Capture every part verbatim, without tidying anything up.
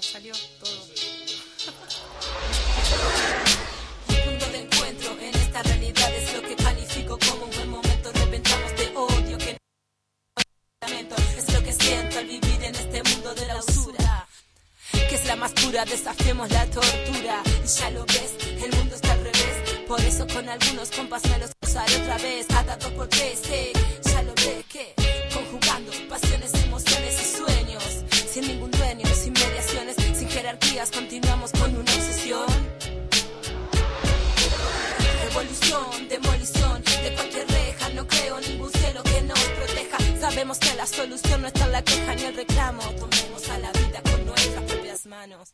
salió todo. Punto de encuentro en esta realidad es lo que califico como un buen momento. Reventamos de odio que no es lo que siento al vivir en este mundo de la usura, que es la más pura. Desafiemos la tortura y ya lo ves, el mundo está al revés. Por eso con algunos compas me los cruzaré otra vez, cada dos por tres, eh. Ya lo ves que conjugando pasiones, emociones y sueños, sin ningún dueño, sin mediaciones, sin jerarquías, continuamos con una obsesión. Revolución, demolición de cualquier reja, no creo ningún cielo que nos proteja. Sabemos que la solución no está en la queja ni el reclamo. Tomemos a la vida con nuestras propias manos.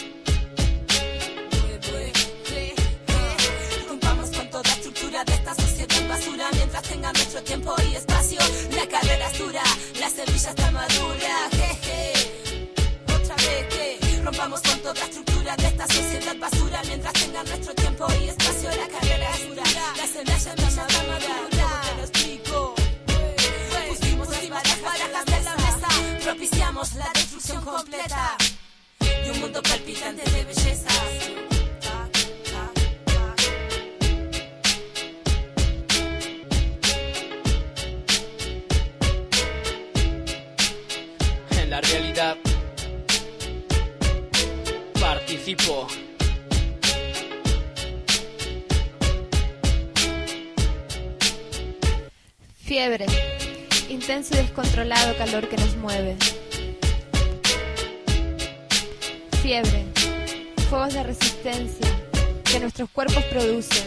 Rompamos con toda estructura de esta sociedad basura. Mientras tenga nuestro tiempo y espacio, la carrera es dura, la semilla está madura. Jeje. Otra vez que rompamos con toda estructura de esta sociedad basura. Mientras tenga nuestro tiempo y espacio, la carrera es dura, la semilla está madura. Luego te lo explico. Pusimos las barajas de la mesa, propiciamos la destrucción completa y un mundo palpitante de belleza. En la realidad participo. Fiebre, intenso y descontrolado calor que nos mueve. Fiebre, fuegos de resistencia que nuestros cuerpos producen.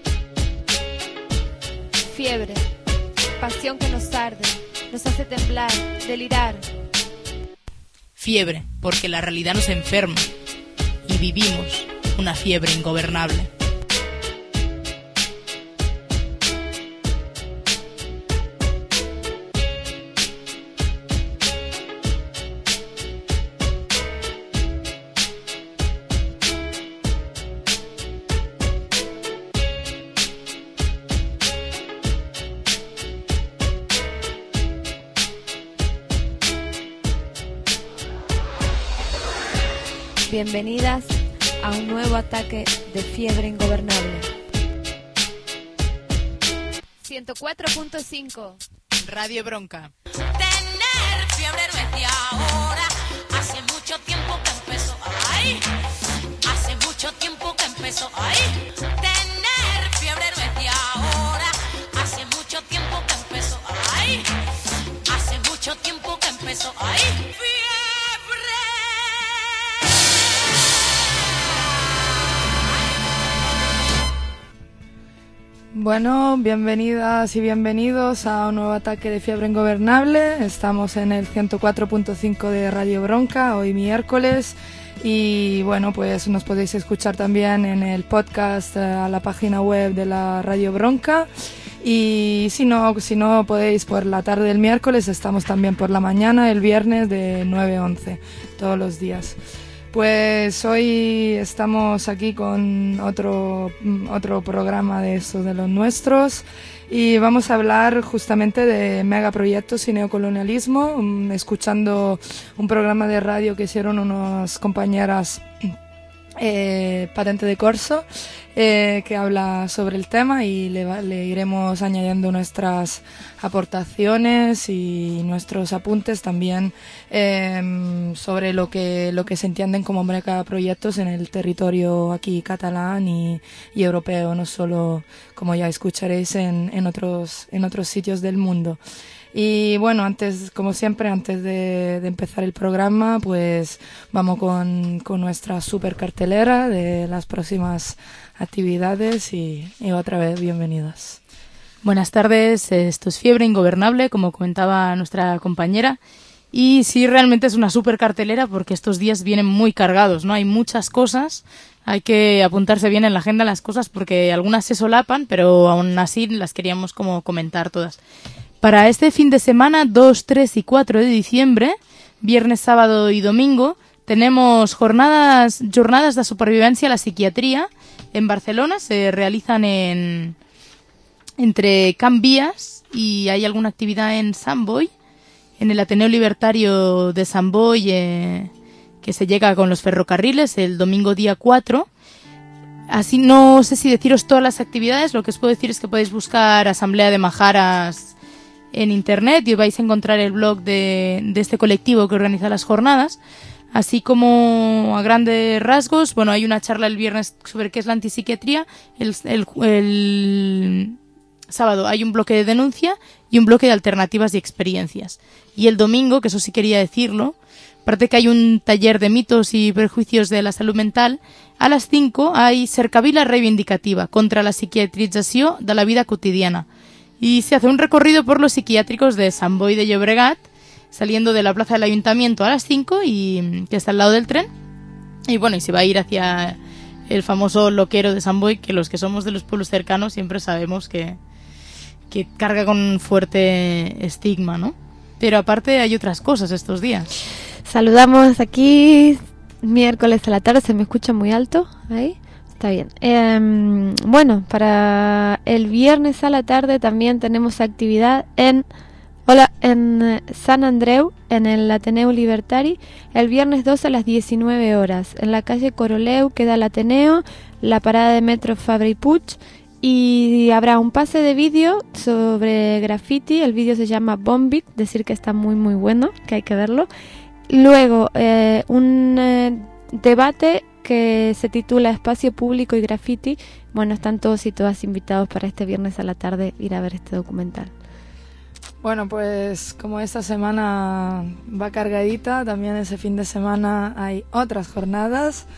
Fiebre, pasión que nos arde, nos hace temblar, delirar. Fiebre, porque la realidad nos enferma y vivimos una fiebre ingobernable. Bienvenidas a un nuevo ataque de fiebre ingobernable. ciento cuatro punto cinco Radio Bronca. Tener fiebre no es de ahora, hace mucho tiempo que empezó, ay, hace mucho tiempo que empezó, ay. Tener fiebre no es de ahora, hace mucho tiempo que empezó, ay, hace mucho tiempo que empezó, ay. Bueno, bienvenidas y bienvenidos a un nuevo ataque de fiebre ingobernable. Estamos en el ciento cuatro punto cinco de Radio Bronca, hoy miércoles. Y bueno, pues nos podéis escuchar también en el podcast a la página web de la Radio Bronca. Y si no, si no podéis por la tarde del miércoles, estamos también por la mañana, el viernes de nueve a once, todos los días. Pues hoy estamos aquí con otro, otro programa de estos de los nuestros y vamos a hablar justamente de megaproyectos y neocolonialismo, escuchando un programa de radio que hicieron unas compañeras eh, Patente de Corso, eh, que habla sobre el tema y le, le iremos añadiendo nuestras aportaciones y nuestros apuntes también eh, sobre lo que lo que se entienden como megaproyectos en el territorio aquí catalán y, y europeo, no solo, como ya escucharéis, en, en otros en otros sitios del mundo. Y bueno, antes, como siempre, antes de, de empezar el programa, pues vamos con, con nuestra super cartelera de las próximas actividades y, y otra vez bienvenidas. Buenas tardes, esto es Fiebre Ingobernable, como comentaba nuestra compañera, y sí, realmente es una super cartelera porque estos días vienen muy cargados, ¿no? Hay muchas cosas, hay que apuntarse bien en la agenda las cosas porque algunas se solapan, pero aún así las queríamos como comentar todas. Para este fin de semana, dos, tres y cuatro de diciembre, viernes, sábado y domingo, tenemos jornadas, jornadas de supervivencia a la psiquiatría en Barcelona, se realizan en entre Can Vies y hay alguna actividad en Sant Boi, en el Ateneo Libertario de Sant Boi, eh, que se llega con los ferrocarriles el domingo día cuatro. Así no sé si deciros todas las actividades, lo que os puedo decir es que podéis buscar Asamblea de Majaras en internet y os vais a encontrar el blog de, de este colectivo que organiza las jornadas. Así como a grandes rasgos, bueno, hay una charla el viernes sobre qué es la antipsiquiatría, el, el, el sábado hay un bloque de denuncia y un bloque de alternativas y experiencias. Y el domingo, que eso sí quería decirlo, aparte que hay un taller de mitos y prejuicios de la salud mental, a las cinco hay cercavila reivindicativa contra la psiquiatrització de la vida cotidiana. Y se hace un recorrido por los psiquiátricos de Sant Boi de Llobregat, saliendo de la plaza del ayuntamiento a las cinco, y que está al lado del tren. Y bueno, y se va a ir hacia el famoso loquero de Sant Boi, que los que somos de los pueblos cercanos siempre sabemos que, que carga con un fuerte estigma, ¿no? Pero aparte hay otras cosas estos días. Saludamos aquí miércoles a la tarde, se me escucha muy alto ahí. Está bien. Eh, bueno, para el viernes a la tarde también tenemos actividad en hola en San Andreu, en el Ateneu Libertari, el viernes dos a las diecinueve horas. En la calle Coroleu queda el Ateneo, la parada de metro Fabra y Puig, y habrá un pase de vídeo sobre graffiti. El vídeo se llama Bombit, decir que está muy muy bueno, que hay que verlo. Luego eh, un eh, debate que se titula Espacio Público y Graffiti. Bueno, están todos y todas invitados para este viernes a la tarde ir a ver este documental. Bueno, pues como esta semana va cargadita, también ese fin de semana hay otras jornadas.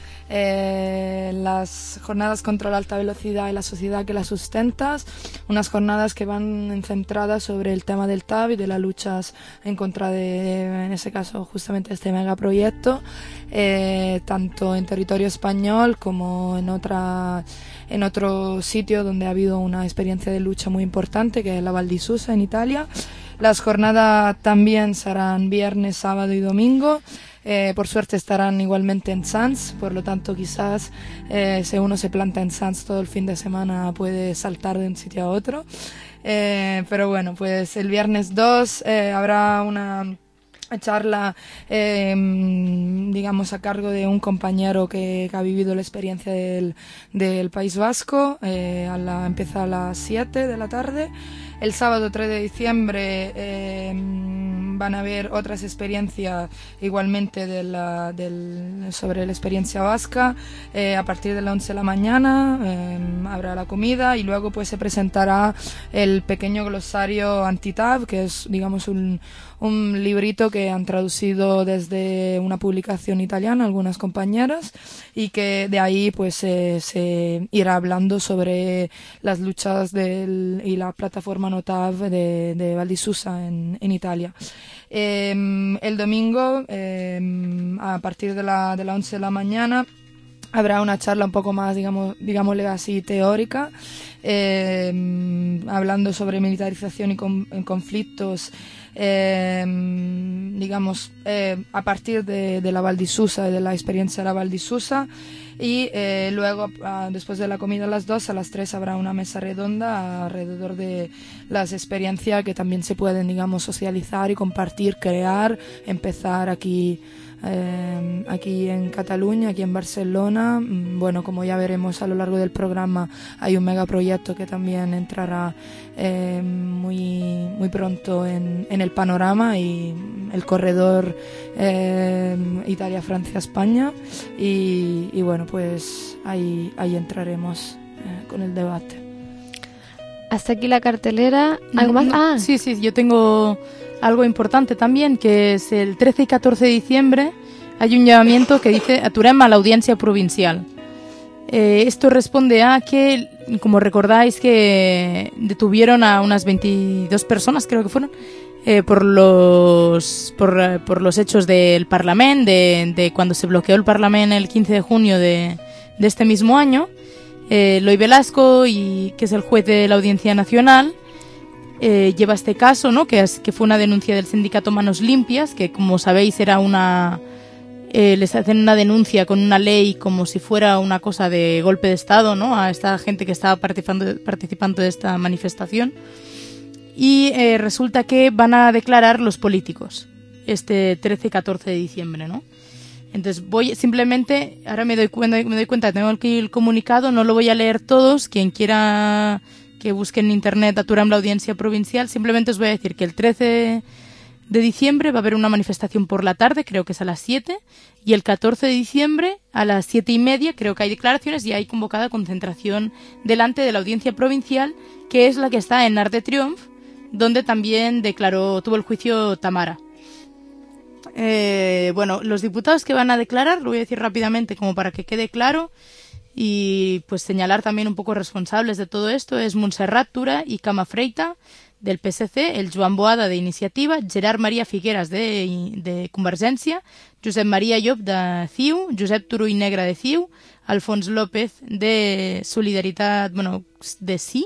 Eh, las jornadas contra la alta velocidad y la sociedad que las sustenta, unas jornadas que van centradas sobre el tema del T A V y de las luchas en contra de, en ese caso, justamente este megaproyecto, eh, tanto en territorio español como en otra en otro sitio donde ha habido una experiencia de lucha muy importante, que es la Val di Susa en Italia. Las jornadas también serán viernes, sábado y domingo. Eh, por suerte estarán igualmente en Sants, por lo tanto quizás eh, si uno se planta en Sants todo el fin de semana puede saltar de un sitio a otro. Eh, pero bueno, pues el viernes dos eh, habrá una charla, eh, digamos, a cargo de un compañero que, que ha vivido la experiencia del, del País Vasco. Eh, a la, empieza a las siete de la tarde. El sábado tres de diciembre eh, van a haber otras experiencias igualmente de la, del, sobre la experiencia vasca. Eh, a partir de las once de la mañana eh, habrá la comida y luego pues se presentará el pequeño glosario anti-T A V, que es, digamos, un, un librito que han traducido desde una publicación italiana algunas compañeras, y que de ahí pues se, se irá hablando sobre las luchas del, y la plataforma No T A V de, de Val di Susa en, en Italia. Eh, el domingo, eh, a partir de la, de las once de la mañana, habrá una charla un poco más, digamos, digámosle así, teórica, eh, hablando sobre militarización y con, en conflictos, eh, digamos, eh, a partir de, de la Val di Susa y de la experiencia de la Val di Susa. Y eh, luego, a, después de la comida a las dos, a las tres habrá una mesa redonda alrededor de las experiencias que también se pueden, digamos, socializar y compartir, crear, empezar aquí. Eh, aquí en Cataluña, aquí en Barcelona. Bueno, como ya veremos a lo largo del programa, hay un megaproyecto que también entrará eh, muy, muy pronto en, en el panorama, y el corredor eh, Italia-Francia-España, y, y bueno, pues ahí, ahí entraremos eh, con el debate. Hasta aquí la cartelera. ¿Algo más? No, ah. Sí, sí, yo tengo algo importante también, que es el trece y catorce de diciembre hay un llamamiento que dice aturem a la audiencia provincial. Eh, esto responde a que, como recordáis, que detuvieron a unas veintidós personas, creo que fueron, eh, por los por, por los hechos del Parlament, de, de cuando se bloqueó el Parlament el quince de junio de, de este mismo año. Eh, Eloi Velasco, y, que es el juez de la Audiencia Nacional, Eh, lleva este caso, ¿no? Que, es, que fue una denuncia del sindicato Manos Limpias, que, como sabéis, era una eh, les hacen una denuncia con una ley como si fuera una cosa de golpe de Estado, ¿no? A esta gente que estaba participando, participando de esta manifestación. Y eh, resulta que van a declarar los políticos este trece y catorce de diciembre, ¿no? Entonces voy simplemente, ahora me doy cuenta, me doy cuenta, tengo aquí el comunicado, no lo voy a leer todos, quien quiera que busque en internet Aturam la Audiencia Provincial, simplemente os voy a decir que el trece de diciembre va a haber una manifestación por la tarde, creo que es a las siete, y el catorce de diciembre a las siete y media creo que hay declaraciones y hay convocada concentración delante de la Audiencia Provincial, que es la que está en Arc de Triomphe, donde también declaró, tuvo el juicio Tamara. Eh, bueno, los diputados que van a declarar, lo voy a decir rápidamente como para que quede claro y pues señalar también un poco responsables de todo esto, es Montserrat Tura i Camafreita del P S C, el Joan Boada de Iniciativa, Gerard Maria Figueras de, de Convergència, Josep Maria Llop de C I U, Josep Turull Negre de C I U, Alfons López de Solidaritat, bueno, de sí,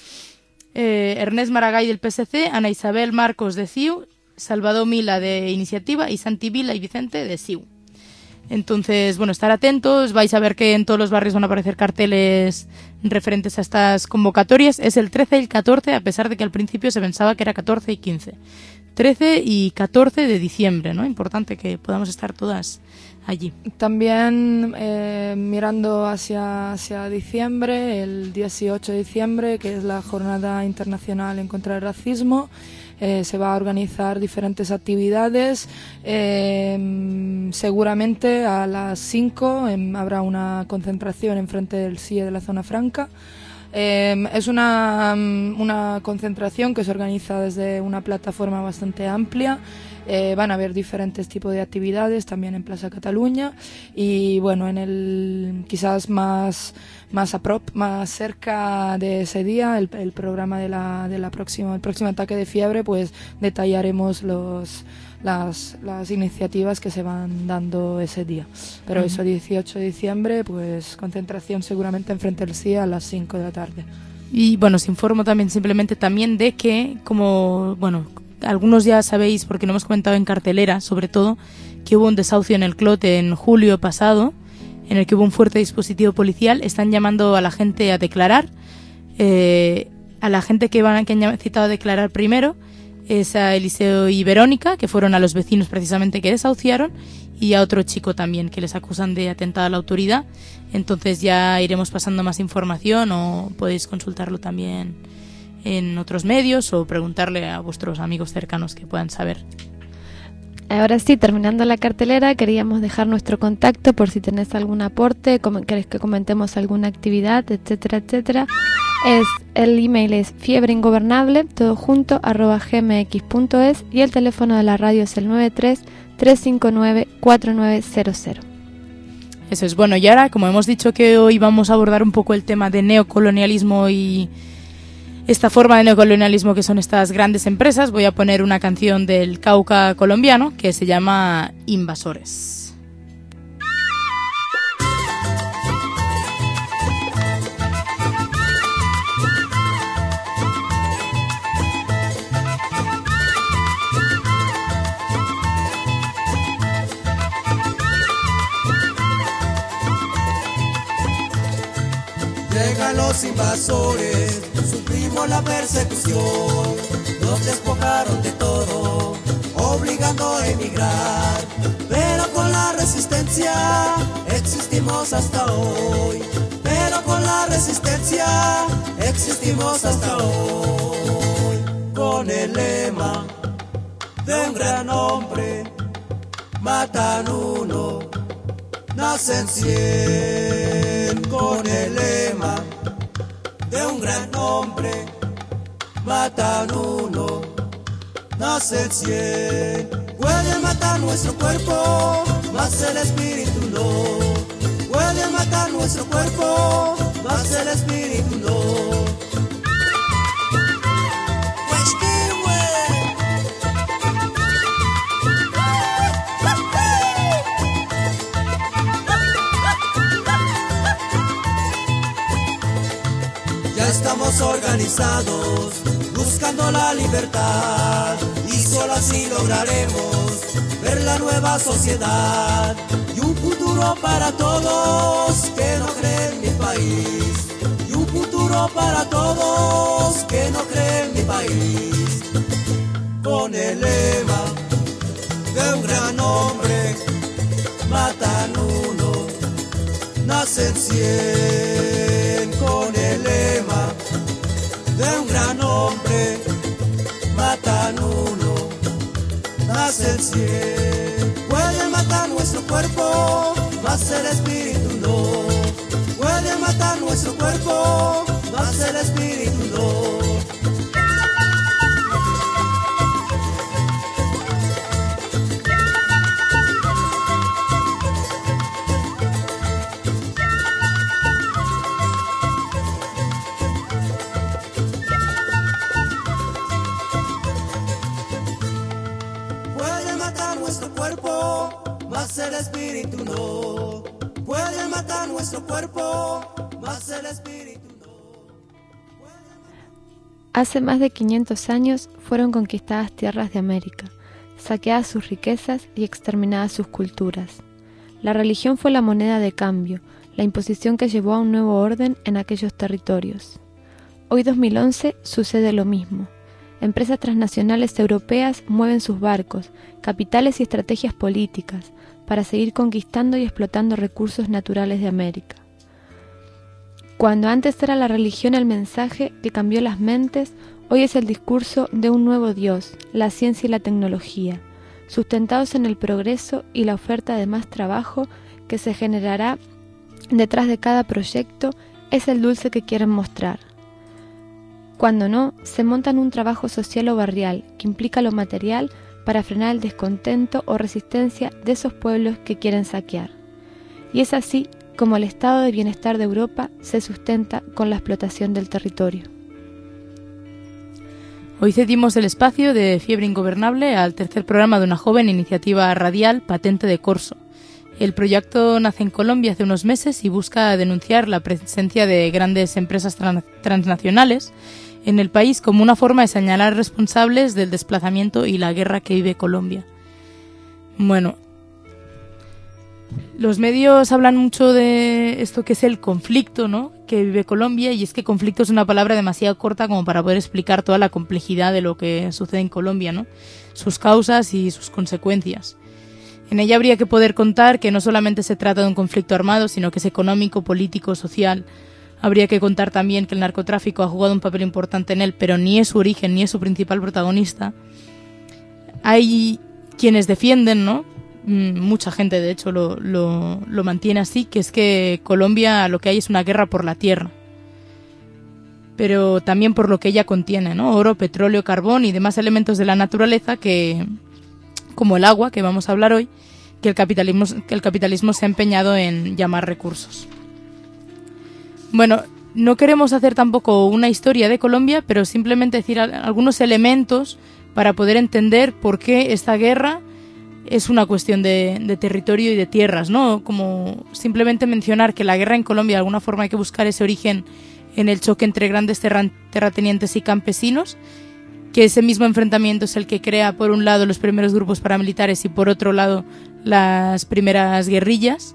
eh, Ernest Maragall del P S C, Ana Isabel Marcos de C I U, Salvador Mila de Iniciativa y Santi Vila y Vicente de C I U. Entonces, bueno, estar atentos, vais a ver que en todos los barrios van a aparecer carteles referentes a estas convocatorias. Es el trece y el catorce, a pesar de que al principio se pensaba que era catorce y quince. trece y catorce de diciembre, ¿no? Importante que podamos estar todas allí. También eh, mirando hacia, hacia diciembre, el dieciocho de diciembre, que es la Jornada Internacional en contra del Racismo, Eh, se va a organizar diferentes actividades, eh, seguramente a las cinco eh, habrá una concentración enfrente del C I E de la Zona Franca. Eh, es una, una concentración que se organiza desde una plataforma bastante amplia. Eh, van a haber diferentes tipos de actividades también en Plaza Cataluña y bueno, en el quizás más más aprop, más cerca de ese día, el, el programa de la de la próxima el próximo ataque de fiebre, pues detallaremos los las las iniciativas que se van dando ese día. Pero uh-huh. Eso, dieciocho de diciembre, pues concentración seguramente enfrente del C I E a las cinco de la tarde. Y bueno, os informo también simplemente también de que, como bueno, algunos ya sabéis, porque lo hemos comentado en cartelera, sobre todo, que hubo un desahucio en el Clot en julio pasado, en el que hubo un fuerte dispositivo policial. Están llamando a la gente a declarar. Eh, a la gente que van que han citado a declarar primero es a Eliseo y Verónica, que fueron a los vecinos precisamente que desahuciaron, y a otro chico también que les acusan de atentado a la autoridad. Entonces ya iremos pasando más información, o podéis consultarlo también en otros medios o preguntarle a vuestros amigos cercanos que puedan saber. Ahora sí, terminando la cartelera, queríamos dejar nuestro contacto por si tenés algún aporte, como querés que comentemos alguna actividad, etcétera, etcétera. Es, el email es fiebreingovernable, todo junto, arroba gmx punto es, y el teléfono de la radio es el nueve tres, tres cinco nueve, cuatro nueve cero cero. Eso es. Bueno, y ahora, como hemos dicho que hoy vamos a abordar un poco el tema de neocolonialismo y esta forma de neocolonialismo que son estas grandes empresas, voy a poner una canción del Cauca colombiano que se llama Invasores. Llegan los invasores, sufrimos la persecución, nos despojaron de todo, obligando a emigrar, pero con la resistencia existimos hasta hoy, pero con la resistencia existimos hasta hoy, con el lema de un gran hombre, matan uno, nacen cien. Con el lema de un gran hombre, matan uno, nacen cien. Pueden matar nuestro cuerpo, mas el espíritu no. Pueden matar nuestro cuerpo, mas el espíritu no. Estamos organizados, buscando la libertad, y solo así lograremos ver la nueva sociedad y un futuro para todos que no creen mi país, y un futuro para todos que no creen mi país. Con el lema de un gran hombre, mata el cien con el lema de un gran hombre, matan uno, nace el cien. Pueden matar nuestro cuerpo, mas el espíritu no. Pueden matar nuestro cuerpo, mas el espíritu no. Mas el espíritu no. Pueden matar nuestro cuerpo, mas el espíritu no. Hace más de quinientos años fueron conquistadas tierras de América, saqueadas sus riquezas y exterminadas sus culturas. La religión fue la moneda de cambio, la imposición que llevó a un nuevo orden en aquellos territorios. Hoy dos mil once sucede lo mismo. Empresas transnacionales europeas mueven sus barcos, capitales y estrategias políticas para seguir conquistando y explotando recursos naturales de América. Cuando antes era la religión el mensaje que cambió las mentes, hoy es el discurso de un nuevo Dios, la ciencia y la tecnología, sustentados en el progreso y la oferta de más trabajo que se generará detrás de cada proyecto, es el dulce que quieren mostrar. Cuando no, se montan un trabajo social o barrial que implica lo material para frenar el descontento o resistencia de esos pueblos que quieren saquear. Y es así como el estado de bienestar de Europa se sustenta con la explotación del territorio. Hoy cedimos el espacio de Fiebre Ingobernable al tercer programa de una joven iniciativa radial, Patente de Corso. El proyecto nace en Colombia hace unos meses y busca denunciar la presencia de grandes empresas trans- transnacionales en el país como una forma de señalar responsables del desplazamiento y la guerra que vive Colombia. Bueno, los medios hablan mucho de esto que es el conflicto, ¿no?, que vive Colombia, y es que conflicto es una palabra demasiado corta como para poder explicar toda la complejidad de lo que sucede en Colombia, ¿no?, sus causas y sus consecuencias. En ella habría que poder contar que no solamente se trata de un conflicto armado, sino que es económico, político, social. Habría que contar también que el narcotráfico ha jugado un papel importante en él, pero ni es su origen ni es su principal protagonista. Hay quienes defienden, ¿no?, mucha gente de hecho lo, lo, lo mantiene así, que es que Colombia lo que hay es una guerra por la tierra, pero también por lo que ella contiene, ¿no?, oro, petróleo, carbón y demás elementos de la naturaleza que, como el agua, que vamos a hablar hoy, que el capitalismo, que el capitalismo se ha empeñado en llamar recursos. Bueno, no queremos hacer tampoco una historia de Colombia, pero simplemente decir algunos elementos para poder entender por qué esta guerra es una cuestión de, de territorio y de tierras, ¿no? Como simplemente mencionar que la guerra en Colombia de alguna forma hay que buscar ese origen en el choque entre grandes terra, terratenientes y campesinos, que ese mismo enfrentamiento es el que crea por un lado los primeros grupos paramilitares y por otro lado las primeras guerrillas.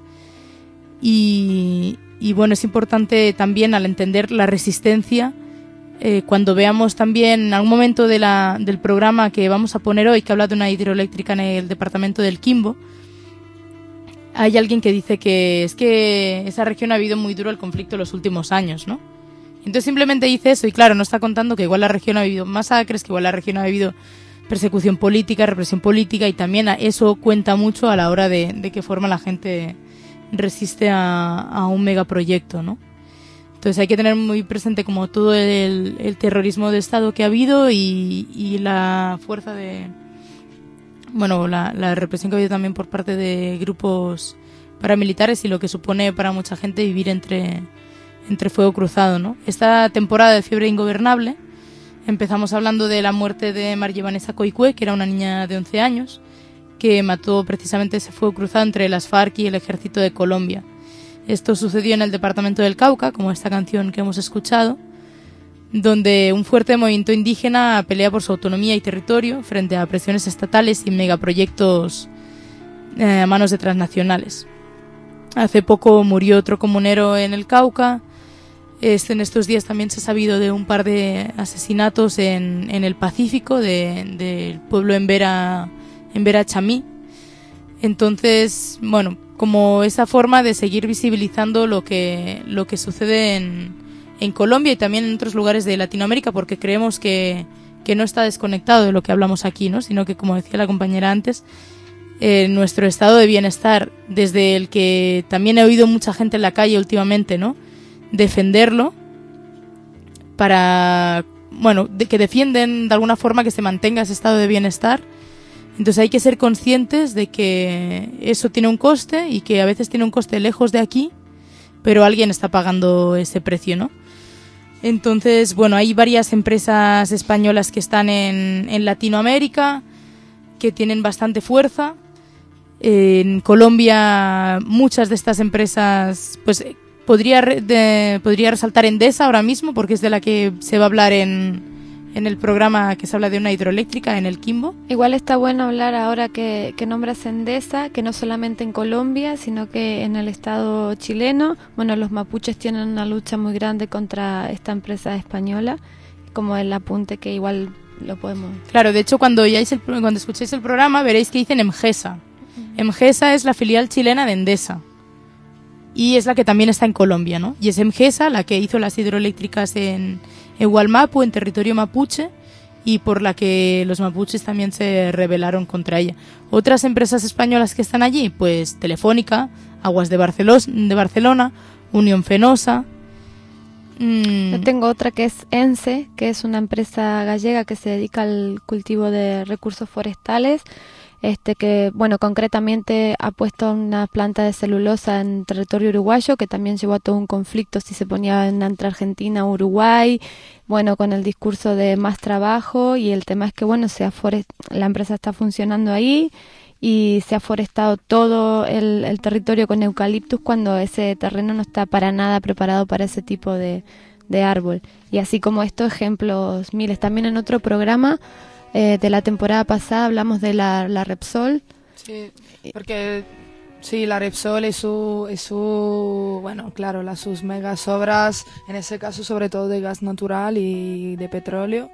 Y, y bueno, es importante también al entender la resistencia, eh, cuando veamos también en algún momento de la, del programa que vamos a poner hoy, que habla de una hidroeléctrica en el departamento del Quimbo, hay alguien que dice que es que esa región ha habido muy duro el conflicto en los últimos años, ¿no? Entonces simplemente dice eso y claro, no está contando que igual la región ha vivido masacres, que igual la región ha vivido persecución política, represión política, y también eso cuenta mucho a la hora de, de qué forma la gente resiste a, a un megaproyecto, ¿no? Entonces hay que tener muy presente como todo el, el terrorismo de Estado que ha habido y, y la fuerza de... Bueno, la, la represión que ha habido también por parte de grupos paramilitares y lo que supone para mucha gente vivir entre, entre fuego cruzado, ¿no? Esta temporada de Fiebre Ingobernable empezamos hablando de la muerte de María Vanessa Coicue, que era una niña de once años, que mató precisamente ese fuego cruzado entre las FARC y el Ejército de Colombia. Esto sucedió en el departamento del Cauca, como esta canción que hemos escuchado, donde un fuerte movimiento indígena pelea por su autonomía y territorio frente a presiones estatales y megaproyectos eh, a manos de transnacionales. Hace poco murió otro comunero en el Cauca. Este, en estos días también se ha sabido de un par de asesinatos en, en el Pacífico, de, del pueblo en Vera, en Vera Chamí. Entonces, bueno, como esa forma de seguir visibilizando lo que, lo que sucede en, en Colombia y también en otros lugares de Latinoamérica, porque creemos que, que no está desconectado de lo que hablamos aquí, ¿no? Sino que, como decía la compañera antes, eh, nuestro estado de bienestar, desde el que también he oído mucha gente en la calle últimamente, ¿no? Defenderlo para, bueno, de, que defienden de alguna forma que se mantenga ese estado de bienestar. Entonces hay que ser conscientes de que eso tiene un coste y que a veces tiene un coste lejos de aquí, pero alguien está pagando ese precio, ¿no? Entonces, bueno, hay varias empresas españolas que están en, en Latinoamérica, que tienen bastante fuerza. En Colombia, muchas de estas empresas, pues podría, re, de, podría resaltar Endesa ahora mismo, porque es de la que se va a hablar en, en el programa que se habla de una hidroeléctrica en el Quimbo. Igual está bueno hablar ahora que, que nombras Endesa, que no solamente en Colombia, sino que en el estado chileno, bueno, los mapuches tienen una lucha muy grande contra esta empresa española, como el apunte que igual lo podemos... Claro, de hecho, cuando, el, cuando escuchéis el programa veréis que dicen Emgesa. Emgesa es la filial chilena de Endesa y es la que también está en Colombia, ¿no? Y es Emgesa la que hizo las hidroeléctricas en, en Hualmapu, en territorio mapuche, y por la que los mapuches también se rebelaron contra ella. Otras empresas españolas que están allí, pues Telefónica, Aguas de, Barcelos, de Barcelona, Unión Fenosa. Mm. Yo tengo otra que es ENCE, que es una empresa gallega que se dedica al cultivo de recursos forestales. Este que, bueno, concretamente ha puesto una planta de celulosa en territorio uruguayo, que también llevó a todo un conflicto si se ponía entre Argentina o Uruguay, bueno, con el discurso de más trabajo, y el tema es que, bueno, se ha forest- la empresa está funcionando ahí y se ha forestado todo el, el territorio con eucaliptus cuando ese terreno no está para nada preparado para ese tipo de, de árbol. Y así como estos ejemplos miles. También en otro programa Eh, de la temporada pasada hablamos de la, la Repsol. Sí, porque sí, la Repsol y su, y su, bueno, claro, las sus megas obras, en ese caso sobre todo de gas natural y de petróleo.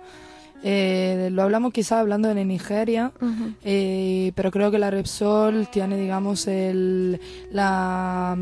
Eh, lo hablamos quizá hablando de Nigeria, uh-huh. eh, pero creo que la Repsol tiene, digamos, el, la,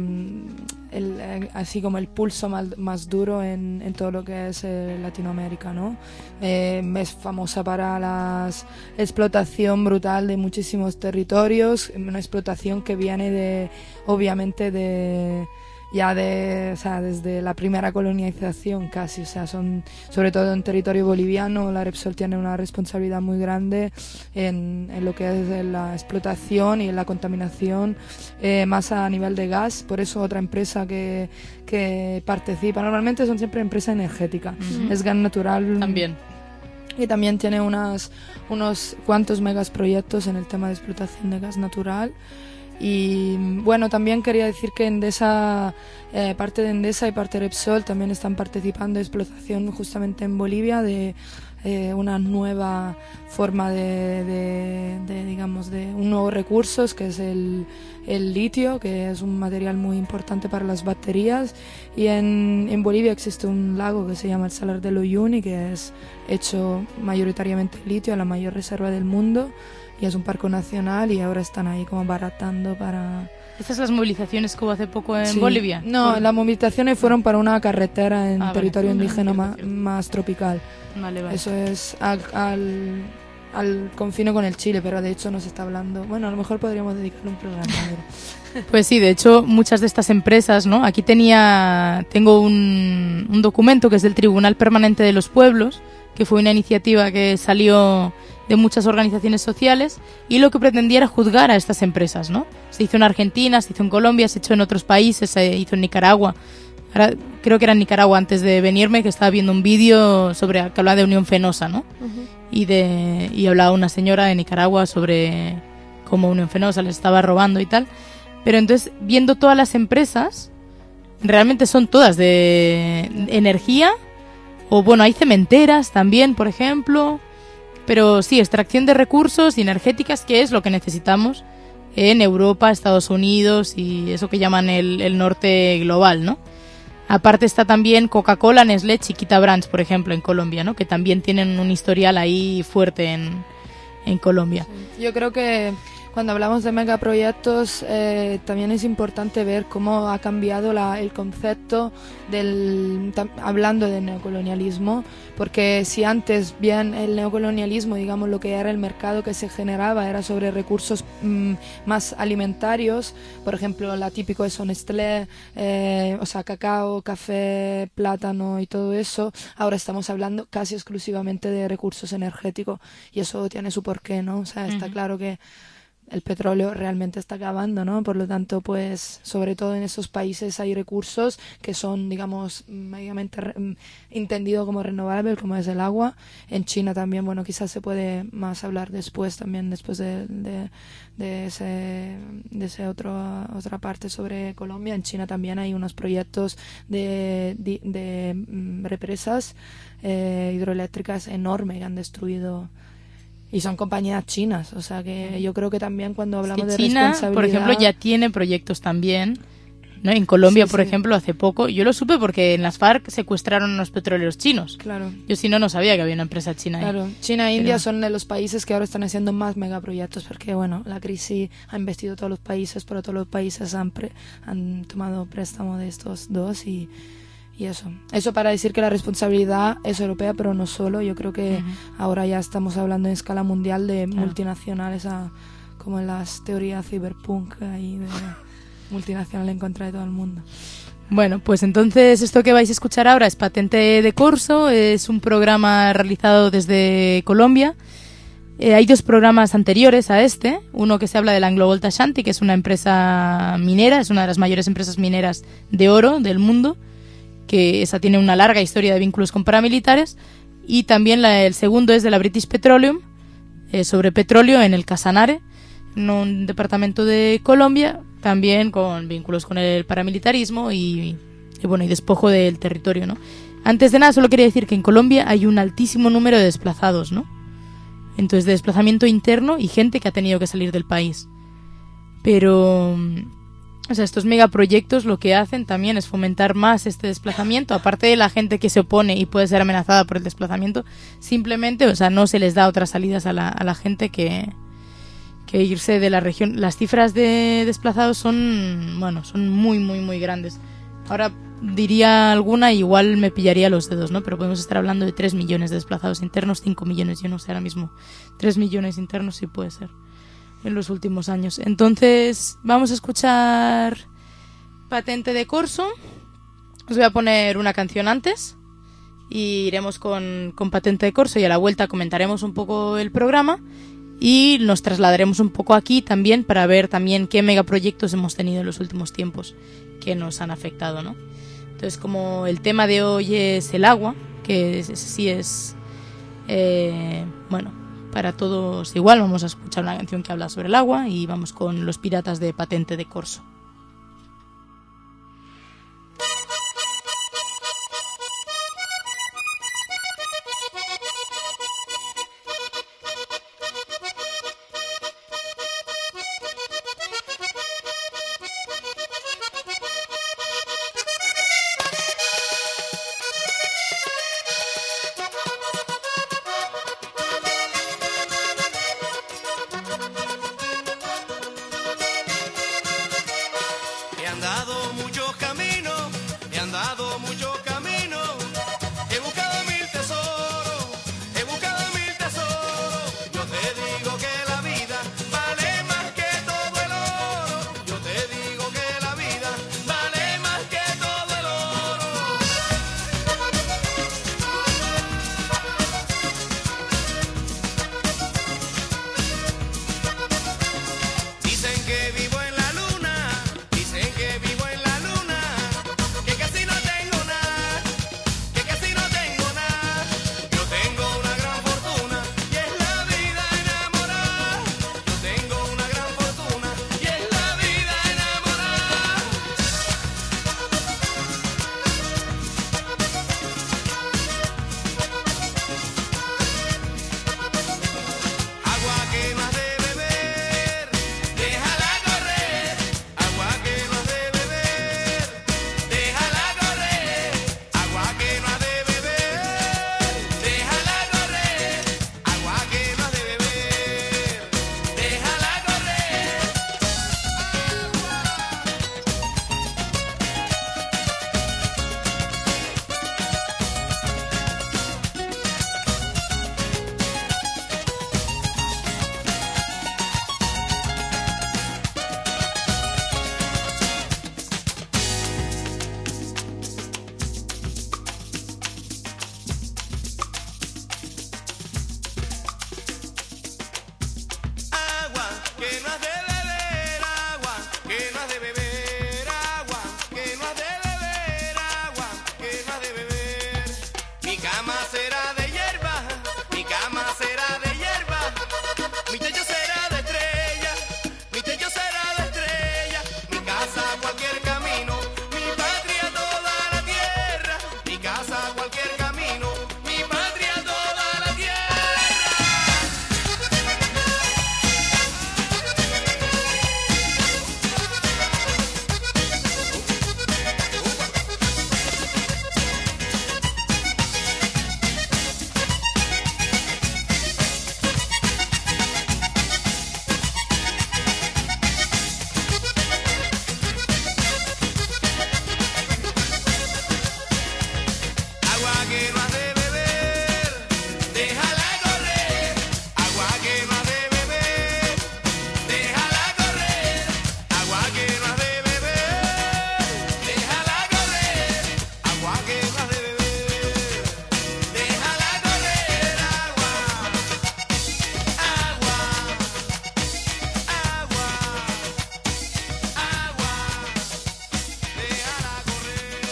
el, así como el pulso más, más duro en, en todo lo que es eh, Latinoamérica, ¿no? Eh, es famosa para la explotación brutal de muchísimos territorios, una explotación que viene de, obviamente, de ya de, o sea, desde la primera colonización casi, o sea, son sobre todo en territorio boliviano. La Repsol tiene una responsabilidad muy grande en, en lo que es la explotación y en la contaminación, eh, más a nivel de gas. Por eso otra empresa que, que participa, normalmente son siempre empresas energéticas, uh-huh. es gas natural también. Y también tiene unas, unos cuantos megas proyectos en el tema de explotación de gas natural. Y bueno, también quería decir que Endesa, eh, parte de Endesa y parte de Repsol también están participando en explotación justamente en Bolivia de eh, una nueva forma de, de, de, digamos, de un nuevo recurso, que es el, el litio, que es un material muy importante para las baterías. Y en, en Bolivia existe un lago que se llama el Salar de Uyuni, que es hecho mayoritariamente de litio, la mayor reserva del mundo. Y es un parque nacional y ahora están ahí como baratando para... ¿Estas son las movilizaciones que hubo hace poco en sí. Bolivia? No, Por... las movilizaciones fueron para una carretera en ah, territorio vale. indígena más, más tropical. Vale, vale. Eso es al, al, al confino con el Chile, pero de hecho no se está hablando... Bueno, a lo mejor podríamos dedicarle un programa. Pero... Pues sí, de hecho muchas de estas empresas, ¿no? Aquí tenía, tengo un, un documento que es del Tribunal Permanente de los Pueblos, que fue una iniciativa que salió de muchas organizaciones sociales y lo que pretendía era juzgar a estas empresas, ¿no? Se hizo en Argentina, se hizo en Colombia, se hizo en otros países, se hizo en Nicaragua. Ahora, creo que era en Nicaragua antes de venirme, que estaba viendo un vídeo sobre que hablaba de Unión Fenosa, ¿no? Uh-huh. Y de y hablaba una señora de Nicaragua sobre cómo Unión Fenosa les estaba robando y tal. Pero entonces, viendo todas las empresas, realmente son todas de energía, o bueno, hay cementeras también, por ejemplo. Pero sí, extracción de recursos y energéticas, que es lo que necesitamos en Europa, Estados Unidos y eso que llaman el, el norte global, ¿no? Aparte está también Coca-Cola, Nestlé, Chiquita Brands, por ejemplo, en Colombia, ¿no? Que también tienen un historial ahí fuerte en, en Colombia. Sí. Yo creo que cuando hablamos de megaproyectos eh, también es importante ver cómo ha cambiado la, el concepto del tam, hablando de neocolonialismo, porque si antes bien el neocolonialismo, digamos, lo que era el mercado que se generaba era sobre recursos mmm, más alimentarios, por ejemplo, la típico es Nestlé, eh, o sea, cacao, café, plátano y todo eso. Ahora estamos hablando casi exclusivamente de recursos energéticos y eso tiene su porqué, ¿no? O sea, está uh-huh. claro que el petróleo realmente está acabando, ¿no? Por lo tanto, pues, sobre todo en esos países hay recursos que son, digamos, médicamente re- entendidos como renovables, como es el agua. En China también, bueno, quizás se puede más hablar después también, después de, de, de ese, de ese otro, otra parte sobre Colombia. En China también hay unos proyectos de, de, de, de represas eh, hidroeléctricas enormes que han destruido. Y son compañías chinas, o sea que yo creo que también cuando hablamos es que de China, responsabilidad... por ejemplo, ya tiene proyectos también, ¿no? En Colombia, sí, por sí. ejemplo, hace poco, yo lo supe porque en las FARC secuestraron unos petroleros chinos. Claro. Yo si no, no sabía que había una empresa china ahí. Claro, China e India Pero... son de los países que ahora están haciendo más megaproyectos porque, bueno, la crisis ha investido todos los países, pero todos los países han, pre- han tomado préstamo de estos dos y... Y eso, eso para decir que la responsabilidad es europea, pero no solo. Yo creo que uh-huh. ahora ya estamos hablando en escala mundial de claro. multinacionales, a, como en las teorías cyberpunk, ahí de multinacional en contra de todo el mundo. Bueno, pues entonces esto que vais a escuchar ahora es Patente de Corso, es un programa realizado desde Colombia. Eh, hay dos programas anteriores a este, uno que se habla de la Anglo Gold Ashanti, que es una empresa minera, es una de las mayores empresas mineras de oro del mundo, que esa tiene una larga historia de vínculos con paramilitares, y también la, el segundo es de la British Petroleum, eh, sobre petróleo en el Casanare, en un departamento de Colombia, también con vínculos con el paramilitarismo y, y bueno, y despojo del territorio, ¿no? Antes de nada, solo quería decir que en Colombia hay un altísimo número de desplazados, ¿no? Entonces, de desplazamiento interno y gente que ha tenido que salir del país. Pero... O sea, estos megaproyectos lo que hacen también es fomentar más este desplazamiento, aparte de la gente que se opone y puede ser amenazada por el desplazamiento, simplemente, o sea, no se les da otras salidas a la, a la gente que, que irse de la región. Las cifras de desplazados son, bueno, son muy, muy, muy grandes. Ahora diría alguna, igual me pillaría los dedos, ¿no? Pero podemos estar hablando de tres millones de desplazados internos, cinco millones, yo no sé ahora mismo. tres millones internos sí puede ser. En los últimos años. Entonces vamos a escuchar Patente de Corso. Os voy a poner una canción antes y iremos con, con Patente de Corso y a la vuelta comentaremos un poco el programa y nos trasladaremos un poco aquí también para ver también qué megaproyectos hemos tenido en los últimos tiempos que nos han afectado, ¿no? Entonces, como el tema de hoy es el agua, que sí es eh, bueno, para todos igual, vamos a escuchar una canción que habla sobre el agua y vamos con Los Piratas de Patente de Corso. Dicen que vivo en la luna, dicen que vivo en la luna. que no has de beber agua, que no has de beber agua, que no has de beber. Mi cama será de hierba, mi cama será de hierba, mi techo será de estrella, mi techo será de estrella, mi casa cualquier camino, mi patria toda la tierra, mi casa cualquier camino, mi patria toda la tierra. Agua que no has de beber, déjala correr. Agua que no has de beber, déjala correr. Agua que no has de beber, déjala correr. Agua que no has de beber, déjala correr. Agua, agua, agua, agua, déjala correr.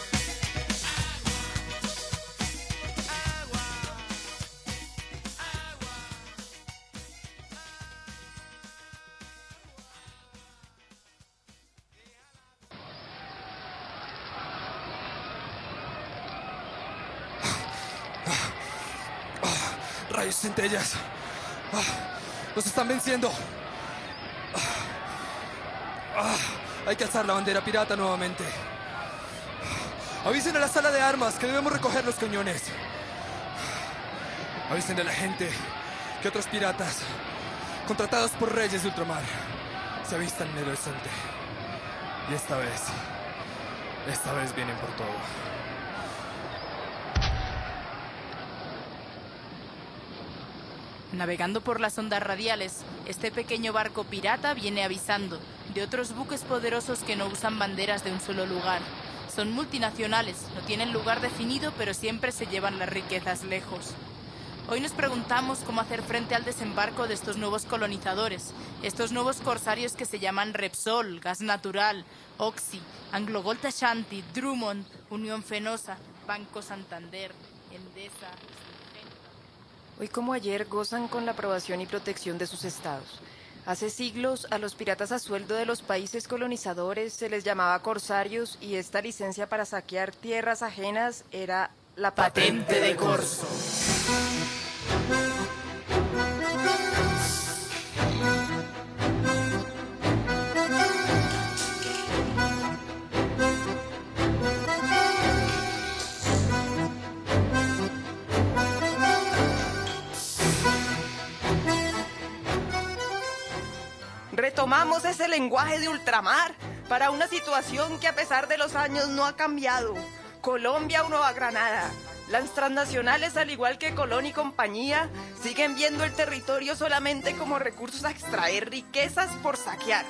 Rayos, centellas. Ah, nos están venciendo. Ah, ah, hay que alzar la bandera pirata nuevamente. Ah, avisen a la sala de armas que debemos recoger los cañones. Ah, avisen a la gente que otros piratas, contratados por reyes de ultramar, se avistan en el horizonte. Y esta vez, esta vez vienen por todo. Navegando por las ondas radiales, este pequeño barco pirata viene avisando de otros buques poderosos que no usan banderas de un solo lugar. Son multinacionales, no tienen lugar definido, pero siempre se llevan las riquezas lejos. Hoy nos preguntamos cómo hacer frente al desembarco de estos nuevos colonizadores, estos nuevos corsarios que se llaman Repsol, Gas Natural, Oxy, Anglo-Gold Ashanti, Drummond, Unión Fenosa, Banco Santander, Endesa. Hoy como ayer gozan con la aprobación y protección de sus estados. Hace siglos a los piratas a sueldo de los países colonizadores se les llamaba corsarios y esta licencia para saquear tierras ajenas era la patente de corso. Retomamos ese lenguaje de ultramar para una situación que a pesar de los años no ha cambiado. Colombia o Nueva Granada. Las transnacionales, al igual que Colón y compañía, siguen viendo el territorio solamente como recursos a extraer riquezas por saquear.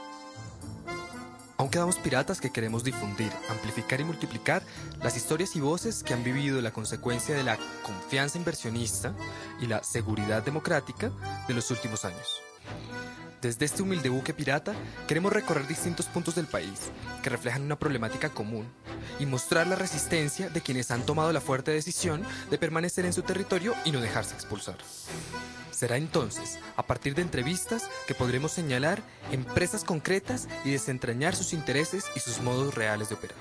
Aún quedamos piratas que queremos difundir, amplificar y multiplicar las historias y voces que han vivido la consecuencia de la confianza inversionista y la seguridad democrática de los últimos años. Desde este humilde buque pirata, queremos recorrer distintos puntos del país que reflejan una problemática común y mostrar la resistencia de quienes han tomado la fuerte decisión de permanecer en su territorio y no dejarse expulsar. Será entonces, a partir de entrevistas, que podremos señalar empresas concretas y desentrañar sus intereses y sus modos reales de operar.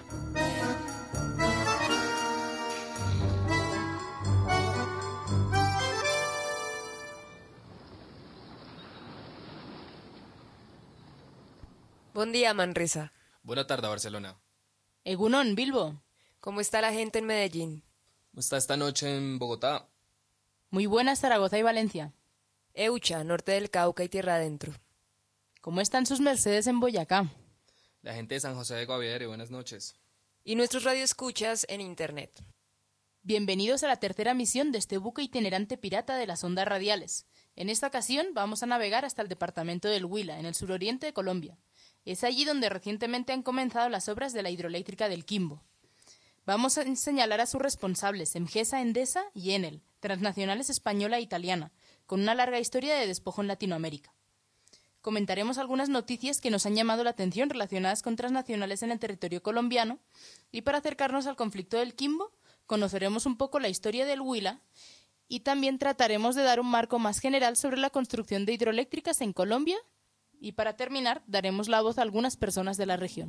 Buen día, Manresa. Buena tarde, Barcelona. Egunon, Bilbo. ¿Cómo está la gente en Medellín? ¿Cómo está esta noche en Bogotá? Muy buenas, Zaragoza y Valencia. Eucha, norte del Cauca y tierra adentro. ¿Cómo están sus mercedes en Boyacá? La gente de San José de Guaviare, buenas noches. Y nuestros radioescuchas en internet. Bienvenidos a la tercera misión de este buque itinerante pirata de las ondas radiales. En esta ocasión vamos a navegar hasta el departamento del Huila, en el suroriente de Colombia. Es allí donde recientemente han comenzado las obras de la hidroeléctrica del Quimbo. Vamos a señalar a sus responsables, Emgesa, Endesa y Enel, transnacionales española e italiana, con una larga historia de despojo en Latinoamérica. comentaremos algunas noticias que nos han llamado la atención relacionadas con transnacionales en el territorio colombiano y para acercarnos al conflicto del Quimbo conoceremos un poco la historia del Huila y también trataremos de dar un marco más general sobre la construcción de hidroeléctricas en Colombia y para terminar daremos la voz a algunas personas de la región.